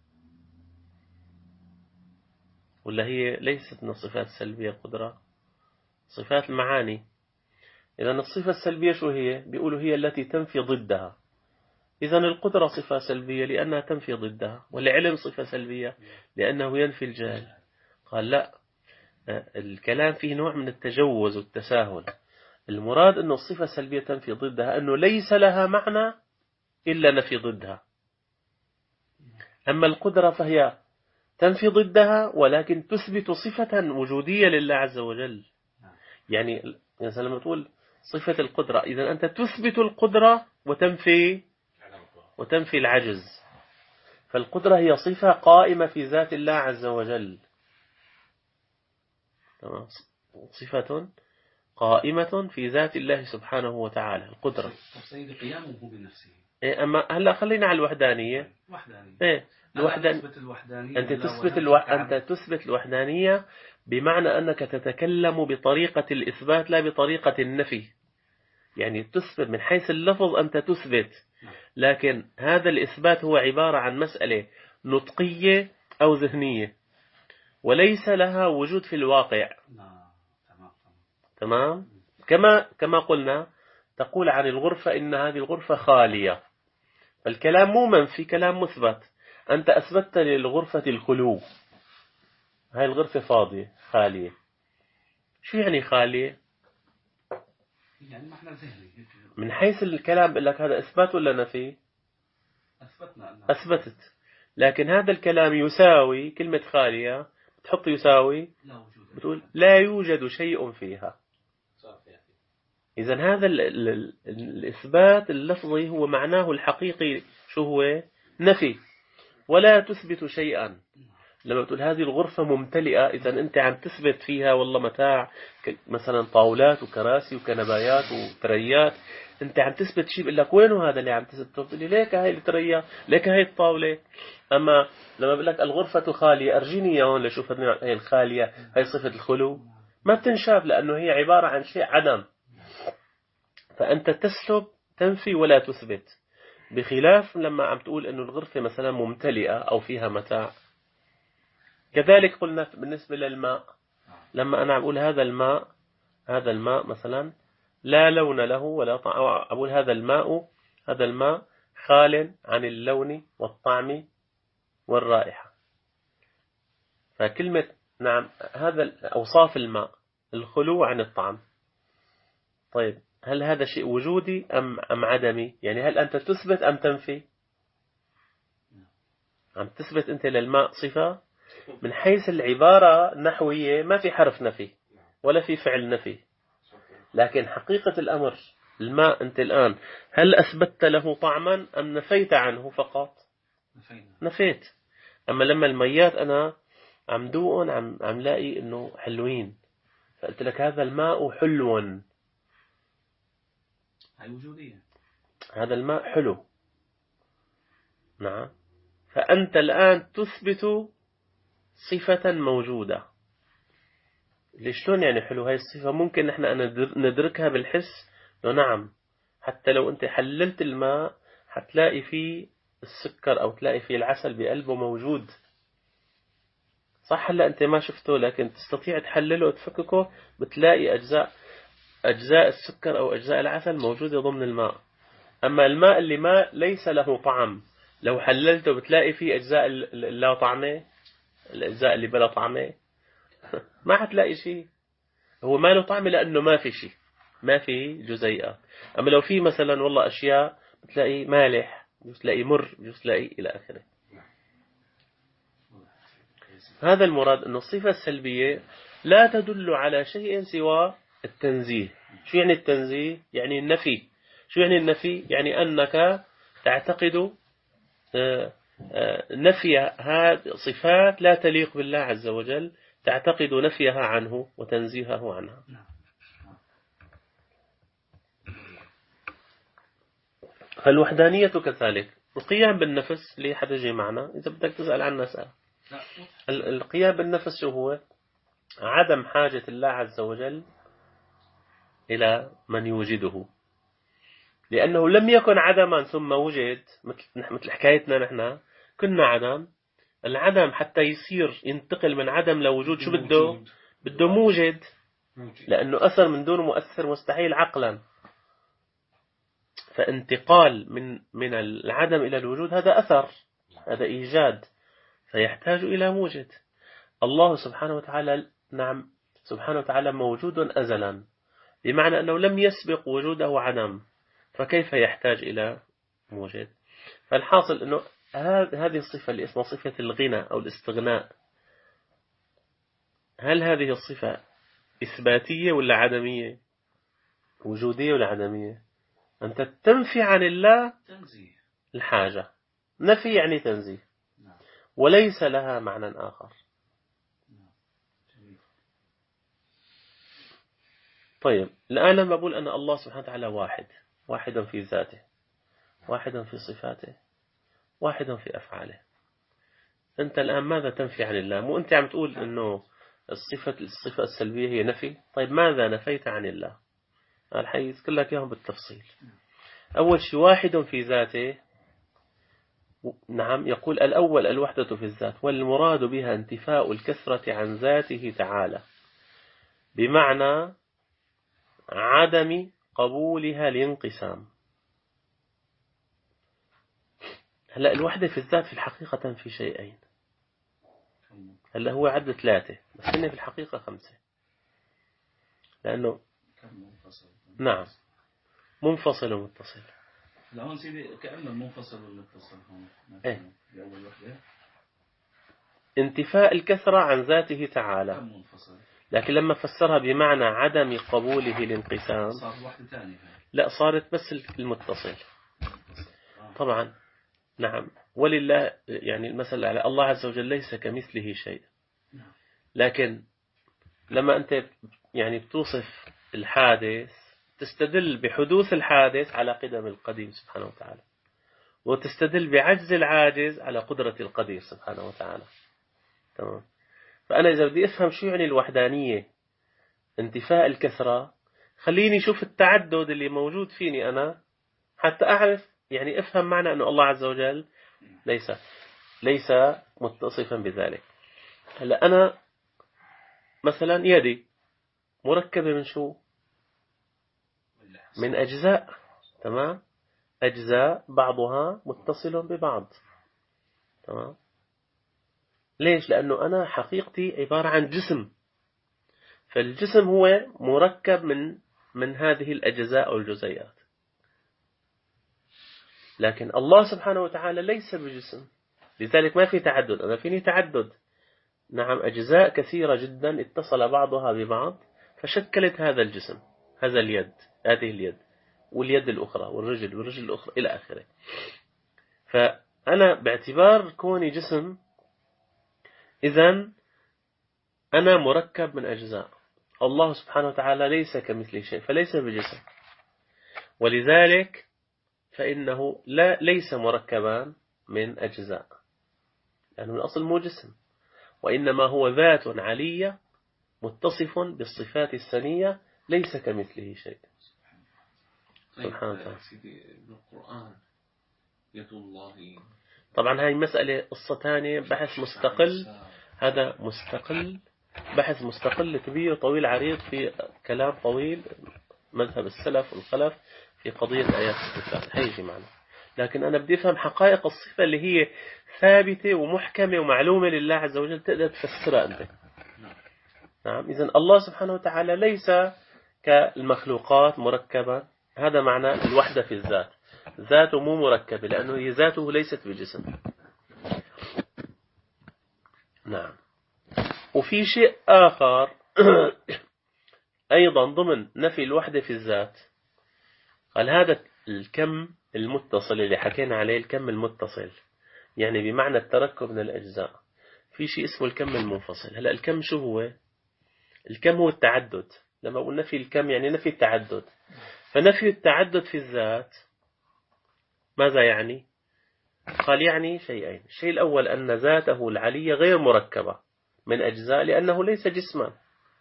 ولا هي ليست من الصفات السلبية؟ القدرة صفات المعاني. إذن الصفة السلبية شو هي؟ بيقولوا هي التي تنفي ضدها. إذن القدرة صفة سلبية لأنها تنفي ضدها، والعلم صفة سلبية لأنه ينفي الجهل. قال لا، الكلام فيه نوع من التجوز والتساهل. المراد أنه الصفة السلبية تنفي ضدها أنه ليس لها معنى إلا نفي ضدها. أما القدرة فهي تنفي ضدها ولكن تثبت صفة وجودية لله عز وجل. يعني مثلا لما تقول صفة القدرة، إذا أنت تثبت القدرة وتنفي العجز. فالقدرة هي صفة قائمة في ذات الله عز وجل، تمام. صفة قائمة في ذات الله سبحانه وتعالى، القدرة.
طب سيدي قيامه بنفسه.
إيه، أما هلا خلينا على الوحدانية.
وحدانية.
إيه، أنت تثبت الوحدانية بمعنى أنك تتكلم بطريقة الإثبات لا بطريقة النفي. يعني تثبت من حيث اللفظ، أنت تثبت، لكن هذا الإثبات هو عبارة عن مسألة نطقية أو ذهنية، وليس لها وجود في الواقع. تمام. كما قلنا، تقول عن الغرفة إن هذه الغرفة خالية، فالكلام مو منفي، كلام مثبت. أنت أثبتت للغرفة الخلو، هاي الغرفة فاضية خالية. شو يعني خالية؟
يعني معنى ذهني.
من حيث الكلام بقول لك هذا إثبات ولا نفي؟ أثبتت، لكن هذا الكلام يساوي كلمة خالية، تحط يساوي، بتقول لا يوجد شيء فيها. إذن هذا الإثبات اللفظي هو معناه الحقيقي شو هو؟ نفي، ولا تثبت شيئا. لما بتقول هذه الغرفة ممتلئة، إذن أنت عم تثبت فيها والله متاع، مثلا طاولات وكراسي وكنبايات وتريات، أنت عم تثبت شيء، بقول لك وينه هذا اللي عم تثبت؟ بتقول لي ليك هاي التريا، ليك هاي الطاولة. أما لما بقول لك الغرفة خالية، أرجيني هون لشوف هاي الخالية، هاي صفة الخلو، ما بتنشاف، لأنه هي عبارة عن شيء عدم. فأنت تسلب، تنفي ولا تثبت، بخلاف لما عم تقول إنه الغرفة مثلا ممتلئة أو فيها متاع. كذلك قلنا بالنسبة للماء، لما أنا أقول هذا الماء مثلا لا لون له ولا طعم، أو أقول هذا الماء خال عن اللون والطعم والرائحة. فكلمة نعم، هذا أوصاف الماء، الخلو عن الطعم. طيب، هل هذا شيء وجودي أم عدمي؟ يعني هل أنت تثبت أم تنفي؟ عم تثبت أنت للماء صفة من حيث العبارة النحوية، ما في حرف نفي ولا في فعل نفي، لكن حقيقة الأمر الماء أنت الآن هل أثبتت له طعما أم نفيت عنه فقط؟ نفيت. أما لما الميات أنا عم دوقن عم لاقي إنه حلوين، فقلت لك هذا الماء حلو،
هاي وجودية، هذا
الماء حلو. نعم. فأنت الآن تثبت صفة موجودة. شلون يعني حلو؟ هاي الصفة ممكن نحن ندركها بالحس. نعم، حتى لو أنت حللت الماء حتلاقي فيه السكر أو تلاقي فيه العسل بقلبه موجود، صح؟ هلا أنت ما شفته، لكن تستطيع تحلله وتفككه، بتلاقي أجزاء السكر أو أجزاء العسل موجودة ضمن الماء. أما الماء اللي ما ليس له طعم، لو حللته بتلاقي فيه أجزاء لا طعمة، الأجزاء اللي بلا طعمة ما حتلاقي شيء. هو ما له طعمة لأنه ما في شيء، ما في جزيئات. أما لو في مثلا والله أشياء بتلاقي مالح، بتلاقي مر، بتلاقي إلى آخره. هذا المراد، أن الصفة السلبية لا تدل على شيء سوى التنزيه. شو يعني التنزيه؟ يعني النفي. شو يعني النفي؟ يعني أنك تعتقد نفي هذه صفات لا تليق بالله عز وجل، تعتقد نفيها عنه وتنزيهه عنها. فالوحدانية كذلك. القيام بالنفس اللي حتجي معنا، إذا بدك تسأل عنها سأل. القيام بالنفس شو هو؟ عدم حاجة الله عز وجل إلى من يوجده، لأنه لم يكن عدما ثم وجد، مثل حكايتنا نحن كنا عدم. العدم حتى يصير ينتقل من عدم لوجود شو بده موجد، لأنه أثر من دون مؤثر مستحيل عقلا. فانتقال من العدم إلى الوجود هذا أثر، هذا إيجاد، فيحتاج إلى موجد. الله سبحانه وتعالى نعم سبحانه وتعالى موجود أزلا، بمعنى أنه لم يسبق وجوده عدم، فكيف يحتاج إلى موجد؟ فالحاصل أنه هذه الصفة اللي اسمها صفة الغنى أو الاستغناء، هل هذه الصفة إثباتية ولا عدمية؟ وجودية ولا عدمية؟ أنت تنفي عن الله الحاجة، نفي يعني تنزيه، وليس لها معنى آخر. طيب الآن لما بقول أن الله سبحانه وتعالى واحد في ذاته، واحد في صفاته، واحد في أفعاله، أنت الآن ماذا تنفي عن الله؟ مو أنت عم تقول أنه الصفة السلبية هي نفي؟ طيب ماذا نفيت عن الله؟ الحين يذكر لك إياهم بالتفصيل. أول شيء واحد في ذاته، نعم، يقول الأول الوحدة في الذات، والمراد بها انتفاء الكثرة عن ذاته تعالى بمعنى عدم قبولها الانقسام. هلا الوحدة في الذات في الحقيقة تنفي شيئين. هلا هو عد 3 بس هن في الحقيقة 5 لأنه نعم منفصل ومتصل.
لا هون سيدي كأنه المنفصل والمتصل هون
إيه؟
بأول وحدة
انتفاء الكثرة عن ذاته تعالى،
منفصل،
لكن لما فسرها بمعنى عدم قبوله الانقسام
صار وحدة ثانية.
لا، صارت بس المتصل. طبعا نعم، ولله يعني المثل على الله عز وجل ليس كمثله شيء، لكن لما أنت يعني بتوصف الحادث تستدل بحدوث الحادث على قدم القديم سبحانه وتعالى، وتستدل بعجز العاجز على قدرة القدير سبحانه وتعالى. تمام. فأنا إذا بدي أفهم شو يعني الوحدانية انتفاء الكثرة، خليني شوف التعدد اللي موجود فيني أنا حتى أعرف يعني أفهم معنى أنه الله عز وجل ليس متصفا بذلك. هلا أنا مثلا يدي مركبة من شو؟ من أجزاء. تمام. أجزاء بعضها متصل ببعض. تمام. ليش؟ لأنه أنا حقيقتي عبارة عن جسم، فالجسم هو مركب من هذه الأجزاء أو الجزيئات. لكن الله سبحانه وتعالى ليس بجسم، لذلك ما في تعدد. أنا فيني تعدد، نعم، أجزاء كثيرة جدا اتصل بعضها ببعض فشكلت هذا الجسم، هذا اليد، هذه اليد واليد الأخرى والرجل الأخرى إلى آخره. فأنا باعتبار كوني جسم إذن أنا مركب من أجزاء. الله سبحانه وتعالى ليس كمثله شيء فليس بجسم، ولذلك فإنه ليس مركبا من أجزاء، لأنه الأصل مو جسم، وإنما هو ذات علية متصف بالصفات السنية ليس كمثله شيء. سبحانه وتعالى.
سيدي بالقرآن يد الله،
طبعا هاي مسألة قصة ثانية، بحث مستقل، هذا مستقل، بحث مستقل كبير طويل عريض، في كلام طويل مذهب السلف والخلف في قضية آيات الصفات، هيجي معنا. لكن أنا بدي أفهم حقائق الصفة اللي هي ثابتة ومحكمة ومعلومة لله عز وجل تقدر تفسرها أنت. نعم. إذن الله سبحانه وتعالى ليس كالمخلوقات مركبة، هذا معنى الوحدة في الذات، ذاته مو مركبة لأنه هي ذاته ليست بجسم. نعم. وفي شيء آخر أيضا ضمن نفي الوحدة في الذات، قال هذا الكم المتصل اللي حكينا عليه، الكم المتصل يعني بمعنى التركب من الأجزاء، في شيء اسمه الكم المنفصل. هلأ الكم شو هو؟ الكم هو التعدد. لما أقول نفي الكم يعني نفي التعدد، فنفي التعدد في الذات ماذا يعني؟ قال يعني شيئين. الشيء الأول أن ذاته العلية غير مركبة من أجزاء لأنه ليس جسما،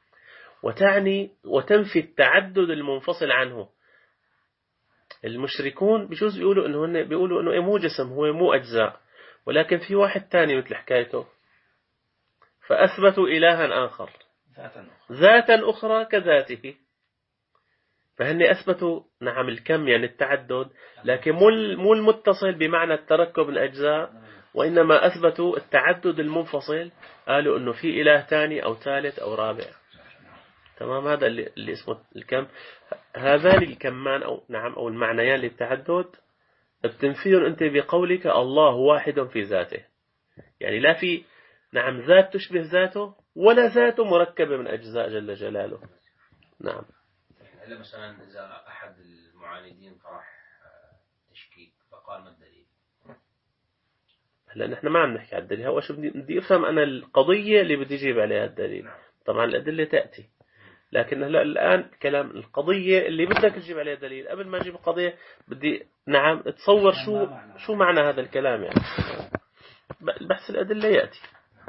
وتنفي التعدد المنفصل عنه. المشركون بجوز بيقولوا إنه مو جسم، هو مو أجزاء، ولكن في واحد تاني مثل حكايته، فأثبتوا إلها آخر ذاتا أخرى كذاته، فهن أثبتوا نعم الكم يعني التعدد، لكن مو المتصل بمعنى التركب الأجزاء، وإنما أثبتوا التعدد المنفصل، قالوا إنه في إله ثاني أو ثالث أو رابع. تمام. هذا اللي اسمه الكم. هذان الكمان أو المعنيان للتعدد بتنفيهم أنت بقولك الله واحد في ذاته، يعني لا في نعم ذات تشبه ذاته ولا ذاته مركبة من أجزاء جل جلاله. نعم.
هلا مثلا إذا أحد المعاندين طرح تشكيك فقال ما الدليل؟
هلا نحن ما عم نحكي على الدليل، هو شو بدي أفهم أنا القضية اللي بدي أجيب عليها الدليل. طبعا الأدلة تأتي، لكن هلا الآن كلام القضية اللي بدك تجيب عليها دليل. قبل ما أجيب القضية بدي نعم تصور شو معنى هذا الكلام يعني. البحث الأدلة يأتي.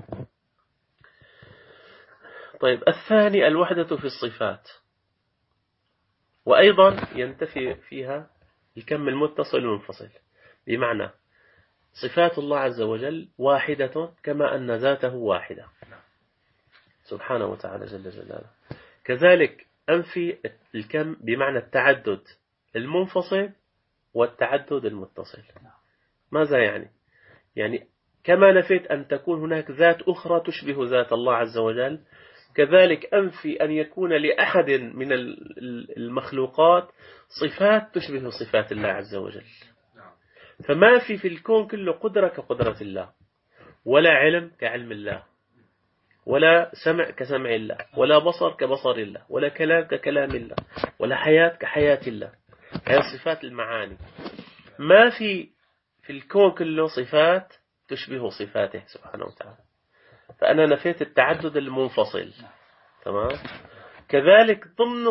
طيب الثاني الوحدة في الصفات، وأيضا ينتفي فيها الكم المتصل والمنفصل، بمعنى صفات الله عز وجل واحدة كما أن ذاته واحدة سبحانه وتعالى جل جلاله. كذلك أنفي الكم بمعنى التعدد المنفصل والتعدد المتصل. ماذا يعني؟ يعني كما نفيت أن تكون هناك ذات أخرى تشبه ذات الله عز وجل، كذلك أنفي أن يكون لأحد من المخلوقات صفات تشبه صفات الله عز وجل. فما في الكون كله قدرة كقدرة الله، ولا علم كعلم الله، ولا سمع كسمع الله، ولا بصر كبصر الله، ولا كلام ككلام الله، ولا حياة كحياة الله. هذه صفات المعاني. ما في الكون كله صفات تشبه صفاته سبحانه وتعالى. فأنا نفيت التعدد المنفصل. تمام. كذلك ضمن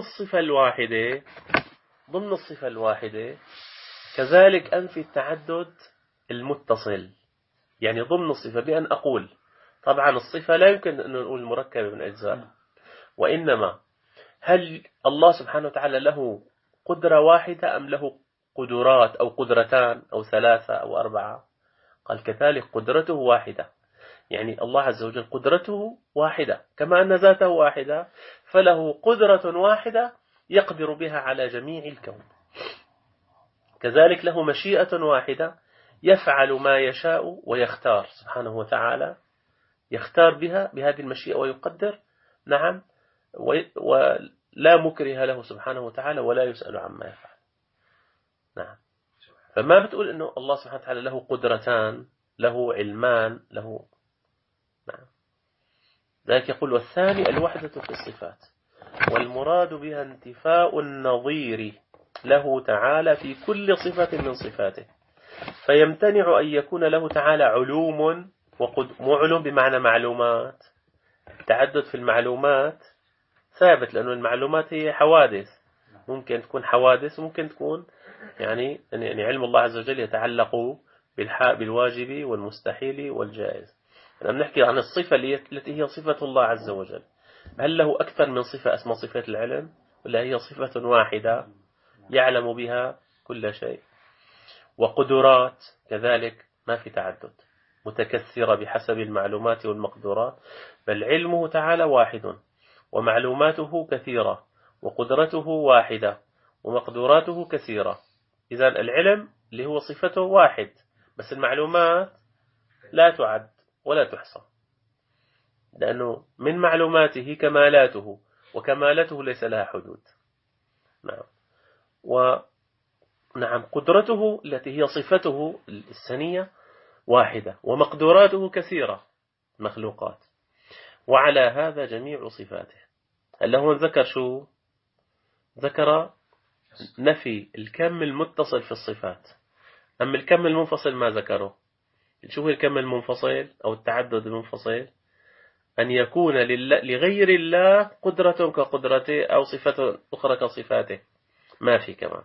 الصفة الواحدة كذلك أنفي التعدد المتصل. يعني ضمن الصفة بأن أقول طبعا الصفة لا يمكن أن نقول مركبة من أجزاء، وإنما هل الله سبحانه وتعالى له قدرة واحدة أم له قدرات أو قدرتان أو ثلاثة أو أربعة؟ قال كذلك قدرته واحدة. يعني الله عز وجل قدرته واحدة كما أن ذاته واحدة، فله قدرة واحدة يقدر بها على جميع الكون. كذلك له مشيئة واحدة يفعل ما يشاء ويختار سبحانه وتعالى، يختار بهذه المشيئة ويقدر. نعم. ولا مكره له سبحانه وتعالى ولا يسأل عما يفعل. نعم. فما بتقول إنه الله سبحانه وتعالى له قدرتان، له علمان، له. نعم. ذلك يقول والثاني الوحدة في الصفات، والمراد بها انتفاء النظير له تعالى في كل صفة من صفاته، فيمتنع أن يكون له تعالى علوم معلوم بمعنى معلومات. التعدد في المعلومات ثابت، لأن المعلومات هي حوادث، ممكن تكون حوادث وممكن تكون يعني علم الله عز وجل يتعلق بالواجب والمستحيل والجائز. أنا بنحكي عن الصفة التي هي صفة الله عز وجل. هل له أكثر من صفة اسمها صفة العلم، ولا هي صفة واحدة يعلم بها كل شيء؟ وقدرات كذلك ما في تعدد، متكثرة بحسب المعلومات والمقدورات، بل علمه تعالى واحد ومعلوماته كثيرة وقدرته واحدة ومقدوراته كثيرة. إذن العلم اللي هو صفته واحد، بس المعلومات لا تعد ولا تحصى، لأنه من معلوماته كمالاته، وكمالاته ليس لها حدود. نعم. ونعم قدرته التي هي صفته السنية واحدة، ومقدوراته كثيرة مخلوقات، وعلى هذا جميع صفاته. هل هو ذكر شو؟ ذكر نفي الكم المتصل في الصفات، أما الكم المنفصل ما ذكره. شو هو الكم المنفصل أو التعدد المنفصل؟ أن يكون لغير الله قدرة كقدرته أو صفة أخرى كصفاته، ما في كمان.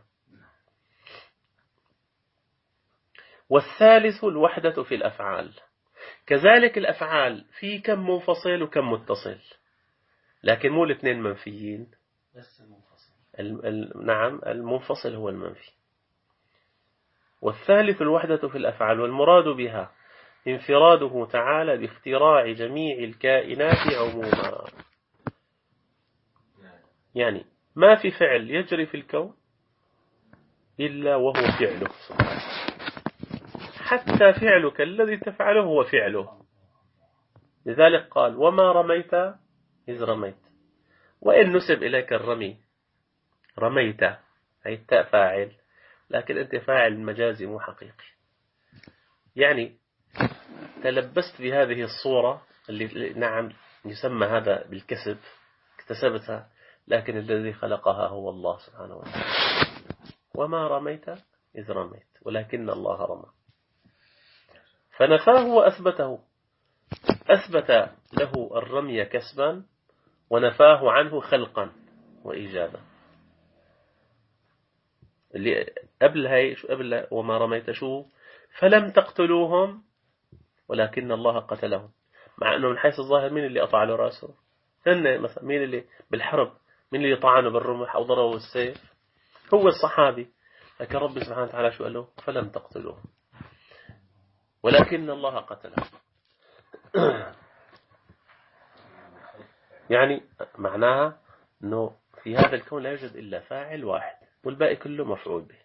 والثالث الوحدة في الأفعال، كذلك الأفعال في كم منفصل وكم متصل، لكن مو الاثنين منفيين،
بس المنفصل.
نعم المنفصل هو المنفي. والثالث الوحدة في الأفعال، والمراد بها انفراده تعالى باختراع جميع الكائنات عموما. يعني ما في فعل يجري في الكون إلا وهو فعله، حتى فعلك الذي تفعله هو فعله. لذلك قال وما رميت إذ رميت. وإن نسب إليك الرمي، رميت أي التاء فاعل، لكن أنت فاعل مجازي مو حقيقي. يعني تلبست بهذه الصورة اللي نعم يسمى هذا بالكسب، اكتسبتها، لكن الذي خلقها هو الله سبحانه وتعالى. وما رميت إذ رميت ولكن الله رمى. فنفاه وأثبته، أثبت له الرمي كسبا ونفاه عنه خلقا وإيجادا. اللي قبل هاي شو قبل وما رميت شو فلم تقتلوهم ولكن الله قتلهم. مع أنه من حيث الظاهر مين اللي قطع له رأسه؟ هن مثلا مين اللي بالحرب مين اللي طعنه بالرمح أو ضربه بالسيف؟ هو الصحابي. لكن رب سبحانه وتعالى شو قال له؟ فلم تقتلوهم ولكن الله قتلهم. يعني معناها أنه في هذا الكون لا يوجد إلا فاعل واحد والباقي كله مفعول به.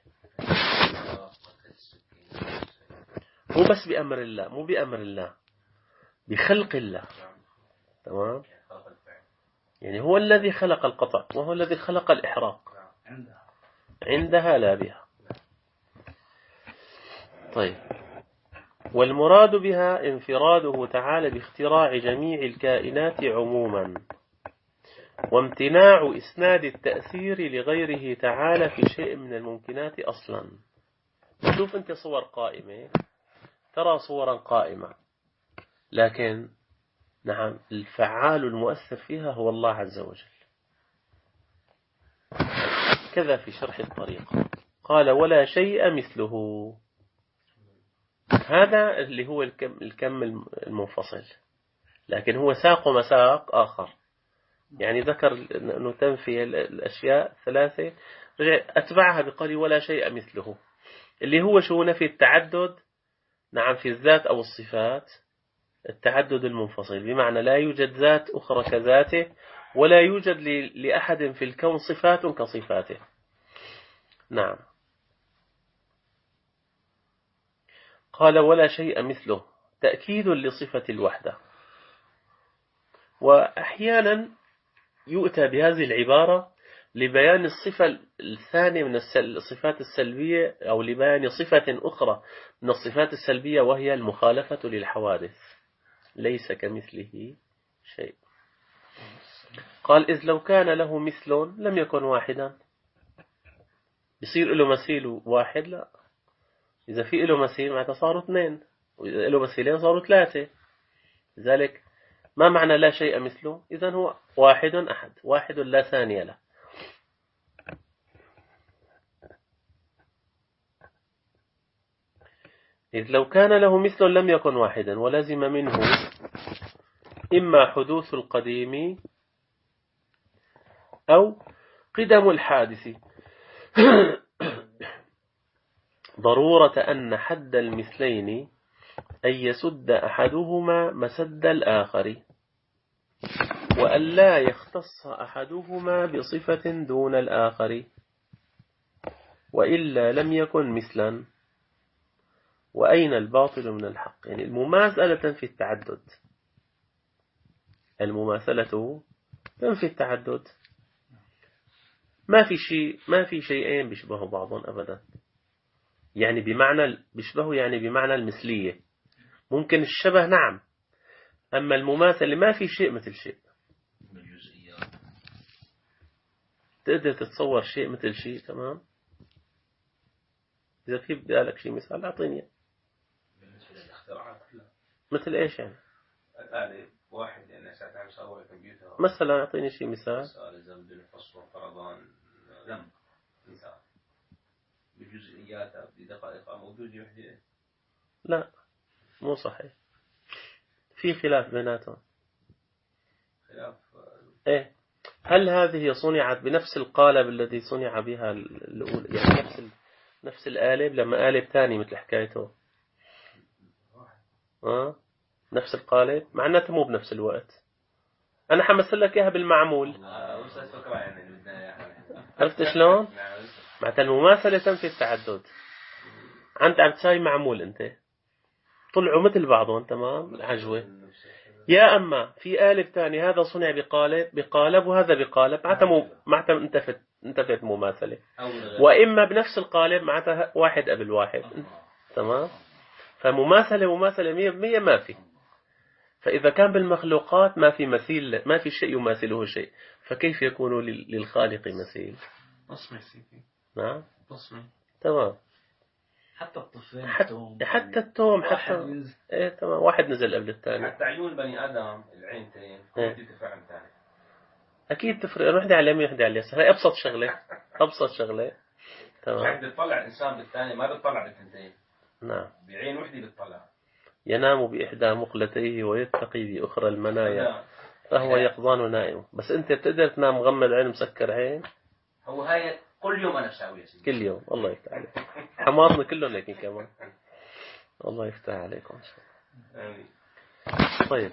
مو بس بأمر الله، مو بأمر الله، بخلق الله. تمام؟ يعني هو الذي خلق القطع وهو الذي خلق الإحراق عندها لا بها. طيب، والمراد بها انفراده تعالى باختراع جميع الكائنات عموما، وامتناع إسناد التأثير لغيره تعالى في شيء من الممكنات أصلا. شوف أنت صور قائمة، ترى صورا قائمة، لكن نعم الفعال المؤثر فيها هو الله عز وجل. كذا في شرح الطريقة قال ولا شيء مثله. هذا اللي هو الكم المنفصل، لكن هو ساق مساق آخر. يعني ذكر أنه تنفي الأشياء ثلاثة، رجع أتبعها بقول ولا شيء مثله، اللي هو شو نفي التعدد. نعم في الذات أو الصفات التعدد المنفصل، بمعنى لا يوجد ذات أخرى كذاته ولا يوجد لأحد في الكون صفات كصفاته. نعم. قال ولا شيء مثله تأكيد لصفة الوحدة. وأحيانا يؤتى بهذه العبارة لبيان الصفة الثانية من الصفات السلبية، أو لبيان صفة أخرى من الصفات السلبية، وهي المخالفة للحوادث. ليس كمثله شيء. قال إذ لو كان له مثل لم يكن واحدا. يصير له مثيل واحد؟ لا. إذا في له مثيل معناتها صاروا اثنين، وإذا له مثيلين صاروا ثلاثة. لذلك ما معنى لا شيء مثله؟ إذن هو واحد أحد، واحد لا ثاني له. إذ لو كان له مثل لم يكن واحدا، ولازم منه إما حدوث القديم أو قدم الحادث، ضرورة أن حد المثلين أن يسد أحدهما مسد الآخر، وأن لا يختص أحدهما بصفة دون الآخر، وإلا لم يكن مثلا. وأين الباطل من الحق؟ يعني المماثلة تنفي التعدد، المماثلة تنفي التعدد. ما في شيئين بيشبهوا بعضهم أبدا. يعني بمعنى بيشبهوا، يعني بمعنى المثلية. ممكن الشبه نعم، أما المماثلة ما في شيء مثل شيء. تقدر تتصور شيء مثل شيء؟ تمام. إذا في بدالك شيء مثال أعطيني.
بالنسبة للاختراعات كلها
مثل إيش يعني؟
الآلة واحد يعني ساعة عم يصور الكمبيوتر.
مثلا أعطيني شيء مثال.
مثال زمن الفصل فرضان لم مثال بجزئياتها بدقائقها موجودة وحدة.
لا مو صحيح، في خلاف بيناتهم.
خلاف
إيه؟ هل هذه صنعت بنفس القالب الذي صنع بها الأولى؟ يعني نفس القالب لما قالب ثاني مثل حكايته نفس القالب، معناته مو بنفس الوقت. أنا حمثل لك إياها بالمعمول. عرفت شلون؟ معناتها المماثلة تنفي التعدد. أنت عم تساوي معمول، أنت طلعوا مثل بعضهم تمام العجوة. يا أما في قالب ثاني هذا صنع بقالب وهذا بقالب، معناتها انتفت مماثلة. وإما بنفس القالب معناتها واحد قبل واحد. تمام. فمماثلة 100% ما في. فإذا كان بالمخلوقات ما في مثيل، ما في شيء يماثله شيء، فكيف يكون للخالق مثيل؟
بصمة سيدي.
نعم
بصمة.
تمام.
حتى الطفلين
حتى التوم حتى تمام، واحد نزل قبل الثاني.
حتى عيون بني آدم العينتين تدفع ثاني.
أكيد تفرق، وحدة على اليمين وحدة على اليسار، هي أبسط شغلة. أبسط شغلة. تمام.
واحد بيطلع الإنسان بالثاني، ما بيطلع بالثنتين.
نعم.
بعين وحدة بيطلع.
ينام بإحدى مقلتيه ويتقي بأخرى المنايا فهو يقظان نائم. بس أنت بتقدر تنام مغمض عين مسكر عين؟
هو هاي كل يوم أنا بساويها سيدي.
كل يوم. الله يفتح عليك. حمارنا كلهم لكن كمان. الله يفتح عليكم إن شاء الله.
آمين.
طيب.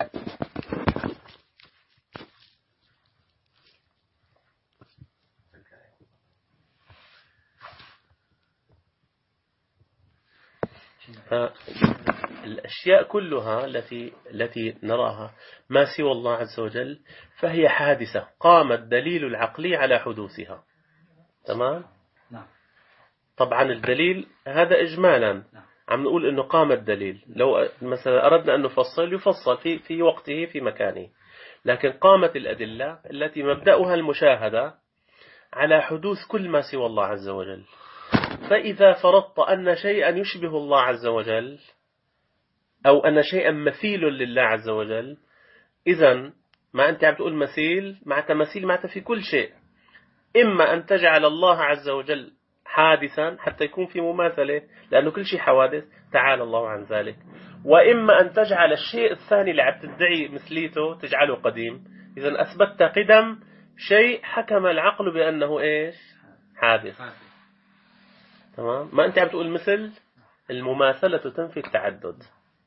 فالأشياء كلها التي نراها ما سوى الله عز وجل فهي حادثة قام الدليل العقلي على حدوثها. تمام؟
نعم.
طبعا الدليل هذا إجمالا عم نقول إنه قام الدليل، لو مثلا أردنا أن نفصل يفصل في وقته في مكانه، لكن قامت الأدلة التي مبدأها المشاهدة على حدوث كل ما سوى الله عز وجل. فإذا فرضت أن شيئا يشبه الله عز وجل أو أن شيئا مثيل لله عز وجل، إذن ما أنت عم تقول مثيل مع تمثيل مع في كل شيء، إما أن تجعل الله عز وجل حادثا حتى يكون في مماثلة لأنه كل شيء حوادث، تعالى الله عن ذلك، وإما أن تجعل الشيء الثاني اللي عم تدعي مثليته تجعله قديم. إذن أثبتت قدم شيء حكم العقل بأنه إيش؟ حادث. تمام؟ ما أنت عم تقول مثل، المماثلة تنفي التعدد.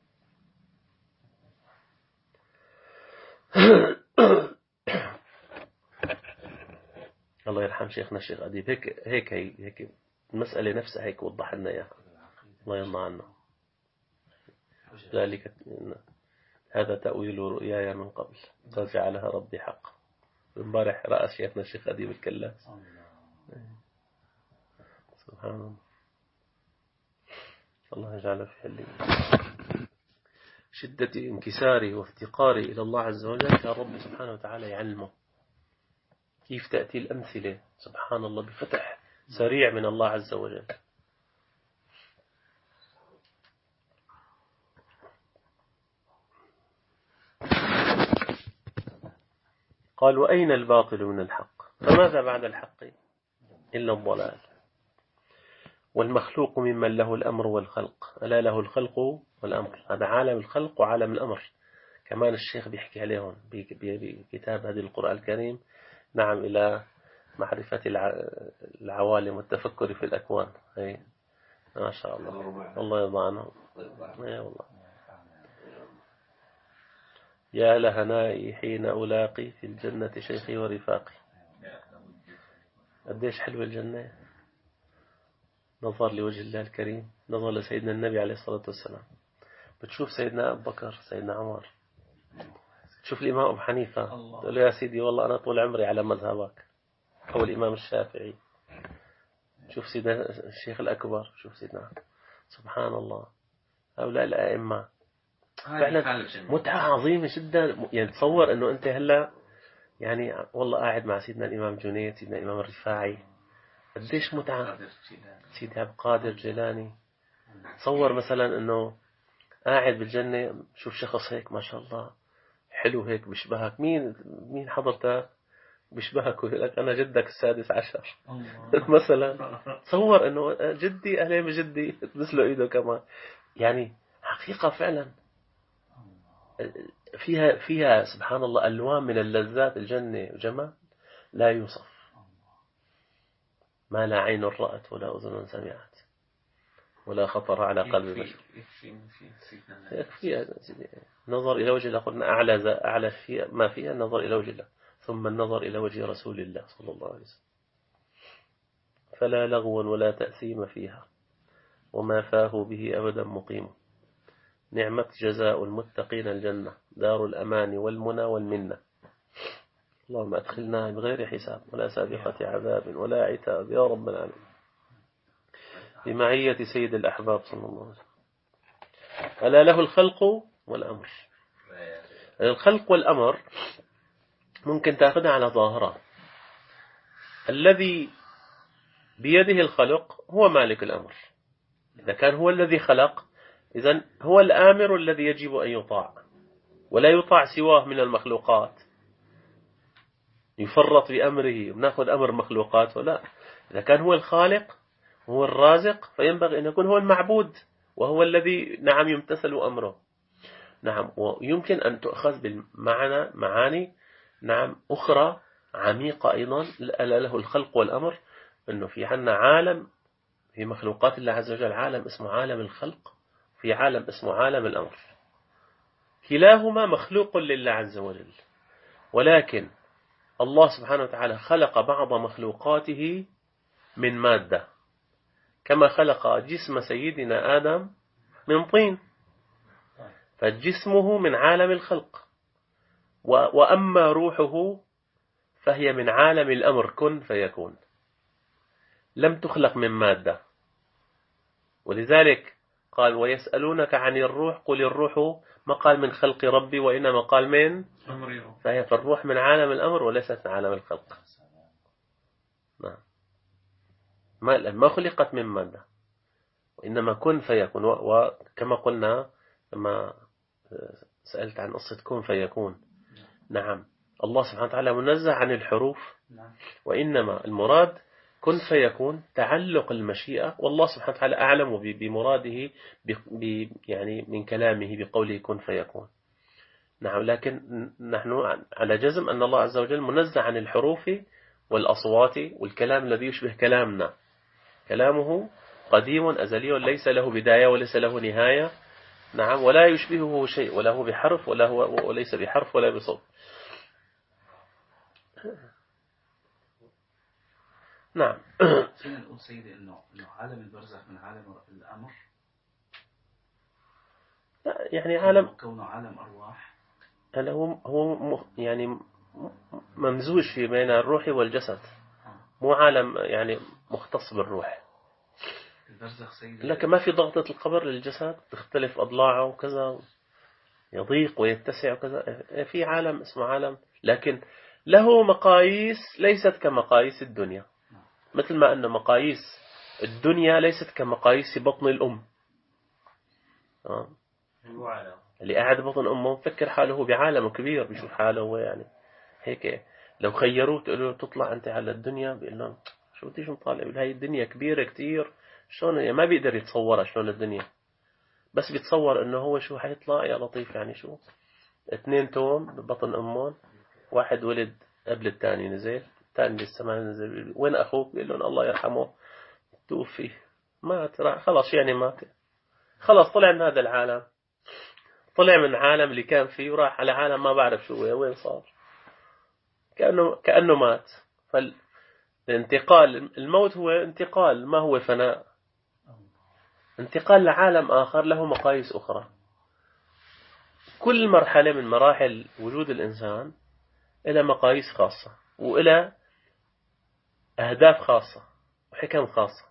الله يرحم شيخنا الشيخ أديب هيك المسألة نفسها هيك وضح لنا إياها، الله يرضى عنه. ذلك هذا تأويل رؤياي من قبل قد جعلها ربي حق. امبارح رأى شيخنا الشيخ أديب الكلاس. سبحان الله. الله يجعله في حلي. شدة انكساري وافتقاري إلى الله عز وجل كان رب سبحانه وتعالى يعلمه كيف تأتي الأمثلة سبحان الله بفتح سريع من الله عز وجل. قال وأين الباطل من الحق؟ فماذا بعد الحق إلا الضلال. والمخلوق ممن له الأمر والخلق، ألا له الخلق والأمر. هذا عالم الخلق وعالم الأمر كمان الشيخ بيحكي عليهم بكتاب هذه القرآن الكريم. نعم، إلى معرفة العوالم والتفكر في الأكوان. أي ما شاء الله، الله يرضى عنهم. أي والله. يا لهنائي حين ألاقي في الجنة شيخي ورفاقي. قديش حلوة الجنة، نظر لوجه الله الكريم، نظر لسيدنا النبي عليه الصلاة والسلام. بتشوف سيدنا أبو بكر، سيدنا عمر، تشوف الإمام أبو حنيفة، تقول له يا سيدي والله أنا طول عمري على مذهبك، أو الإمام الشافعي. شوف سيدنا الشيخ الأكبر، شوف سيدنا، سبحان الله، هؤلاء الأئمة فعلا متعة عظيمة جدا. يعني تصور أنه أنت هلا يعني والله قاعد مع سيدنا الإمام جنيد، سيدنا الإمام الرفاعي، قديش متعة. سيدي عبد القادر الجيلاني. تصور مثلا أنه قاعد بالجنة، شوف شخص هيك ما شاء الله حلو هيك بيشبهك. مين حضرتك بيشبهك ويقول لك أنا جدك السادس عشر مثلا. تصور أنه جدي أهلي بجدي مثله إيده كمان. يعني حقيقة فعلا فيها سبحان الله ألوان من اللذات الجنة وجمال لا يوصف، ما لا عين رأت ولا أذن سمعت ولا خطر على قلب بشر. يكفي نظر إلى وجه الله. قلنا أعلى ما فيها النظر إلى وجه الله، ثم النظر إلى وجه رسول الله صلى الله عليه وسلم. فلا لغو ولا تأثيم فيها، وما فاه به أبدا مقيم. نعمة جزاء المتقين الجنة، دار الأمان والمنى والمنة. اللهم أدخلنا بغير حساب ولا سابقة عذاب ولا عتاب يا رب العالمين، بمعية سيد الأحباب صلى الله عليه وسلم. ألا له الخلق والأمر. الخلق والأمر ممكن تأخذها على ظاهرة. الذي بيده الخلق هو مالك الأمر. إذا كان هو الذي خلق، إذن هو الآمر الذي يجب أن يطاع، ولا يطاع سواه من المخلوقات. يفرط بأمره ونأخذ أمر مخلوقاته، لا. إذا كان هو الخالق هو الرازق فينبغي أن يكون هو المعبود، وهو الذي نعم يمتثل أمره. نعم. ويمكن أن تؤخذ بالمعنى معاني نعم أخرى عميقة أيضا له الخلق والأمر، أنه في عنا عالم في مخلوقات الله عز وجل، عالم اسمه عالم الخلق، في عالم اسمه عالم الأمر، كلاهما مخلوق لله عز وجل، ولكن الله سبحانه وتعالى خلق بعض مخلوقاته من مادة، كما خلق جسم سيدنا آدم من طين، فجسمه من عالم الخلق، وأما روحه فهي من عالم الأمر، كن فيكون، لم تخلق من مادة. ولذلك قال ويسألونك عن الروح قل الروح ما قال من خلق ربي وإنما قال من أمره، فهي فالروح من عالم الأمر وليست من عالم الخلق. ما خلقت من مادة، وإنما كن فيكون. وكما قلنا لما سألت عن قصة كن فيكون، نعم الله سبحانه وتعالى منزه عن الحروف، وإنما المراد كن فيكون تعلق المشيئة، والله سبحانه وتعالى أعلم بمراده يعني من كلامه بقوله كن فيكون. نعم. لكن نحن على جزم أن الله عز وجل منزه عن الحروف والأصوات والكلام الذي يشبه كلامنا، كلامه قديم أزلي ليس له بداية وليس له نهاية. نعم. ولا يشبهه شيء، ولا هو بحرف وليس بحرف ولا بصوت. نعم.
فينا نقول سيدي إنه عالم البرزخ من عالم الأمر،
يعني عالم
كونه عالم أرواح،
هو يعني ممزوج في بين الروح والجسد، مو عالم يعني مختص بالروح.
البرزخ سيدي
لكن ما في ضغطة القبر للجسد، تختلف أضلاعه وكذا، يضيق ويتسع وكذا. في عالم اسمه عالم، لكن له مقاييس ليست كمقاييس الدنيا، مثل ما أن مقاييس الدنيا ليست كمقاييس بطن الأم. اللي قاعد بطن أمه مفكر حاله بعالم كبير، بيشوف حاله هو يعني هيك. لو خيروه تقولوا تطلع أنت على الدنيا، بيقول لهم شو بديش مطالع، هاي الدنيا كبيرة كتير، شلون ما بيقدر يتصورها شلون الدنيا، بس بيتصور إنه هو شو حيطلع يا لطيف، يعني شو 2 توم ببطن أمهم، واحد ولد قبل الثاني نزل، الثاني لسه ما نزل، وين أخوك؟ بيقول لهم الله يرحمه توفي، مات، خلاص يعني مات، خلاص طلع من هذا العالم، طلع من العالم اللي كان فيه وراح على عالم ما بعرف شو وين صار، كأنه مات. فالانتقال، الموت هو انتقال، ما هو فناء، انتقال لعالم آخر له مقاييس أخرى. كل مرحلة من مراحل وجود الإنسان إلى مقاييس خاصة، وإلى أهداف خاصة وحكم خاصة.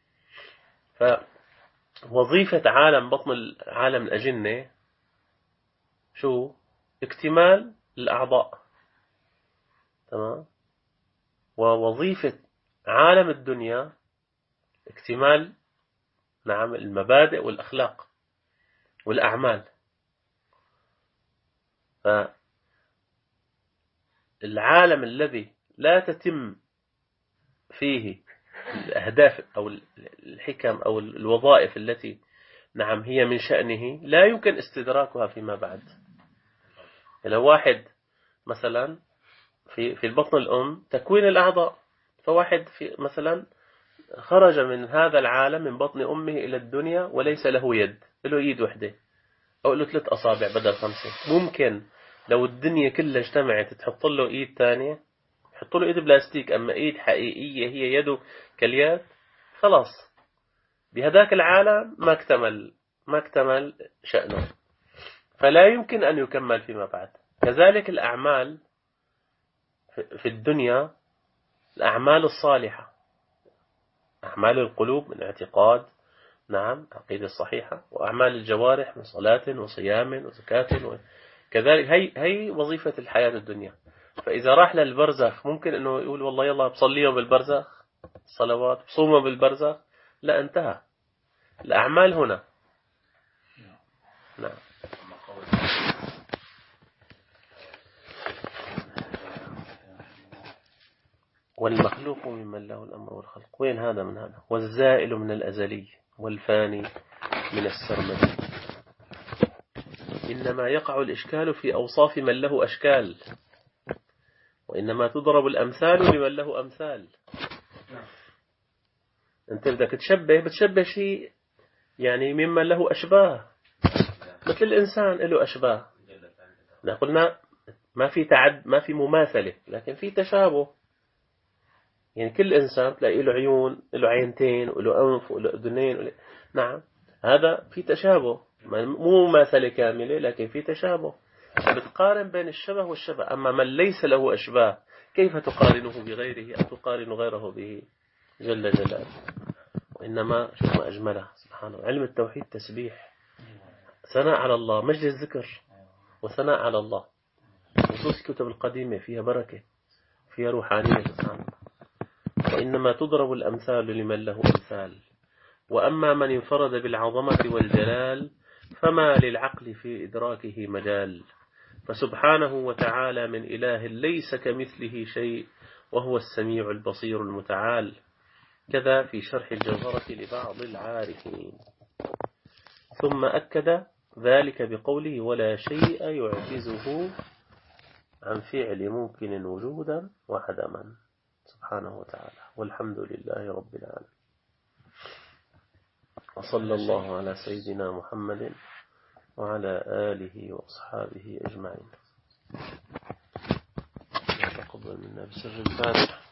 فوظيفة عالم بطن عالم الأجنة شو؟ اكتمال الأعضاء، تمام. ووظيفة عالم الدنيا اكتمال نعم المبادئ والأخلاق والأعمال. فالعالم الذي لا تتم فيه الأهداف أو الحكم أو الوظائف التي نعم هي من شأنه، لا يمكن استدراكها فيما بعد. لو واحد مثلا في البطن الأم تكوين الأعضاء، فواحد في مثلا خرج من هذا العالم من بطن أمه إلى الدنيا وليس له يد، له يد وحدة أو له 3 أصابع بدل 5، ممكن لو الدنيا كلها اجتمعت تحط له إيد تانية، تحط له إيد بلاستيك، أما إيد حقيقية هي يده كاليد، خلاص بهذاك العالم ما اكتمل شأنه، فلا يمكن أن يكمل فيما بعد. كذلك الأعمال في الدنيا، الأعمال الصالحة، أعمال القلوب من اعتقاد نعم عقيدة صحيحة، وأعمال الجوارح من صلاة وصيام وزكاة كذلك هي وظيفة الحياة الدنيا. فإذا راح للبرزخ ممكن أنه يقول والله يلا بصليه بالبرزخ الصلوات، بصومه بالبرزخ، لا، انتهى الأعمال هنا. نعم. والمخلوق ممن له الأمر والخلق. وين هذا من هذا؟ والزائل من الأزلي والفاني من السرمدي. إنما يقع الإشكال في أوصاف من له أشكال، وإنما تضرب الأمثال لمن له أمثال. أنت بدك بتشبه شيء يعني ممن له أشباه، مثل الإنسان له أشباه. قلنا ما في مماثلة، لكن في تشابه. يعني كل إنسان تلاقي له عيون، له عينتين، وله أنف، وله أذنين، نعم، هذا في تشابه، مو مماثلة كاملة لكن في تشابه. بتقارن بين الشبه والشبه. أما من ليس له أشباه كيف تقارنه بغيره، أو تقارن غيره به جل جلاله؟ وإنما شوف ما أجمله سبحانه. علم التوحيد تسبيح، ثناء على الله، مجد الذكر وثناء على الله. نصوص الكتب القديمة فيها بركة، فيها روحانية سبحانه. وإنما تضرب الأمثال لمن له أمثال. وأما من انفرد بالعظمة والجلال فما للعقل في إدراكه مجال. فسبحانه وتعالى من إله ليس كمثله شيء، وهو السميع البصير المتعال. كذا في شرح الجوهرة لبعض العارفين. ثم أكد ذلك بقوله: ولا شيء يعجزه عن فعل ممكن وجودا وعدما، سبحانه وتعالى. والحمد لله رب العالمين. وصلى الله على سيدنا محمد وعلى آله وأصحابه أجمعين. تقبل منا بسر الفاتحة.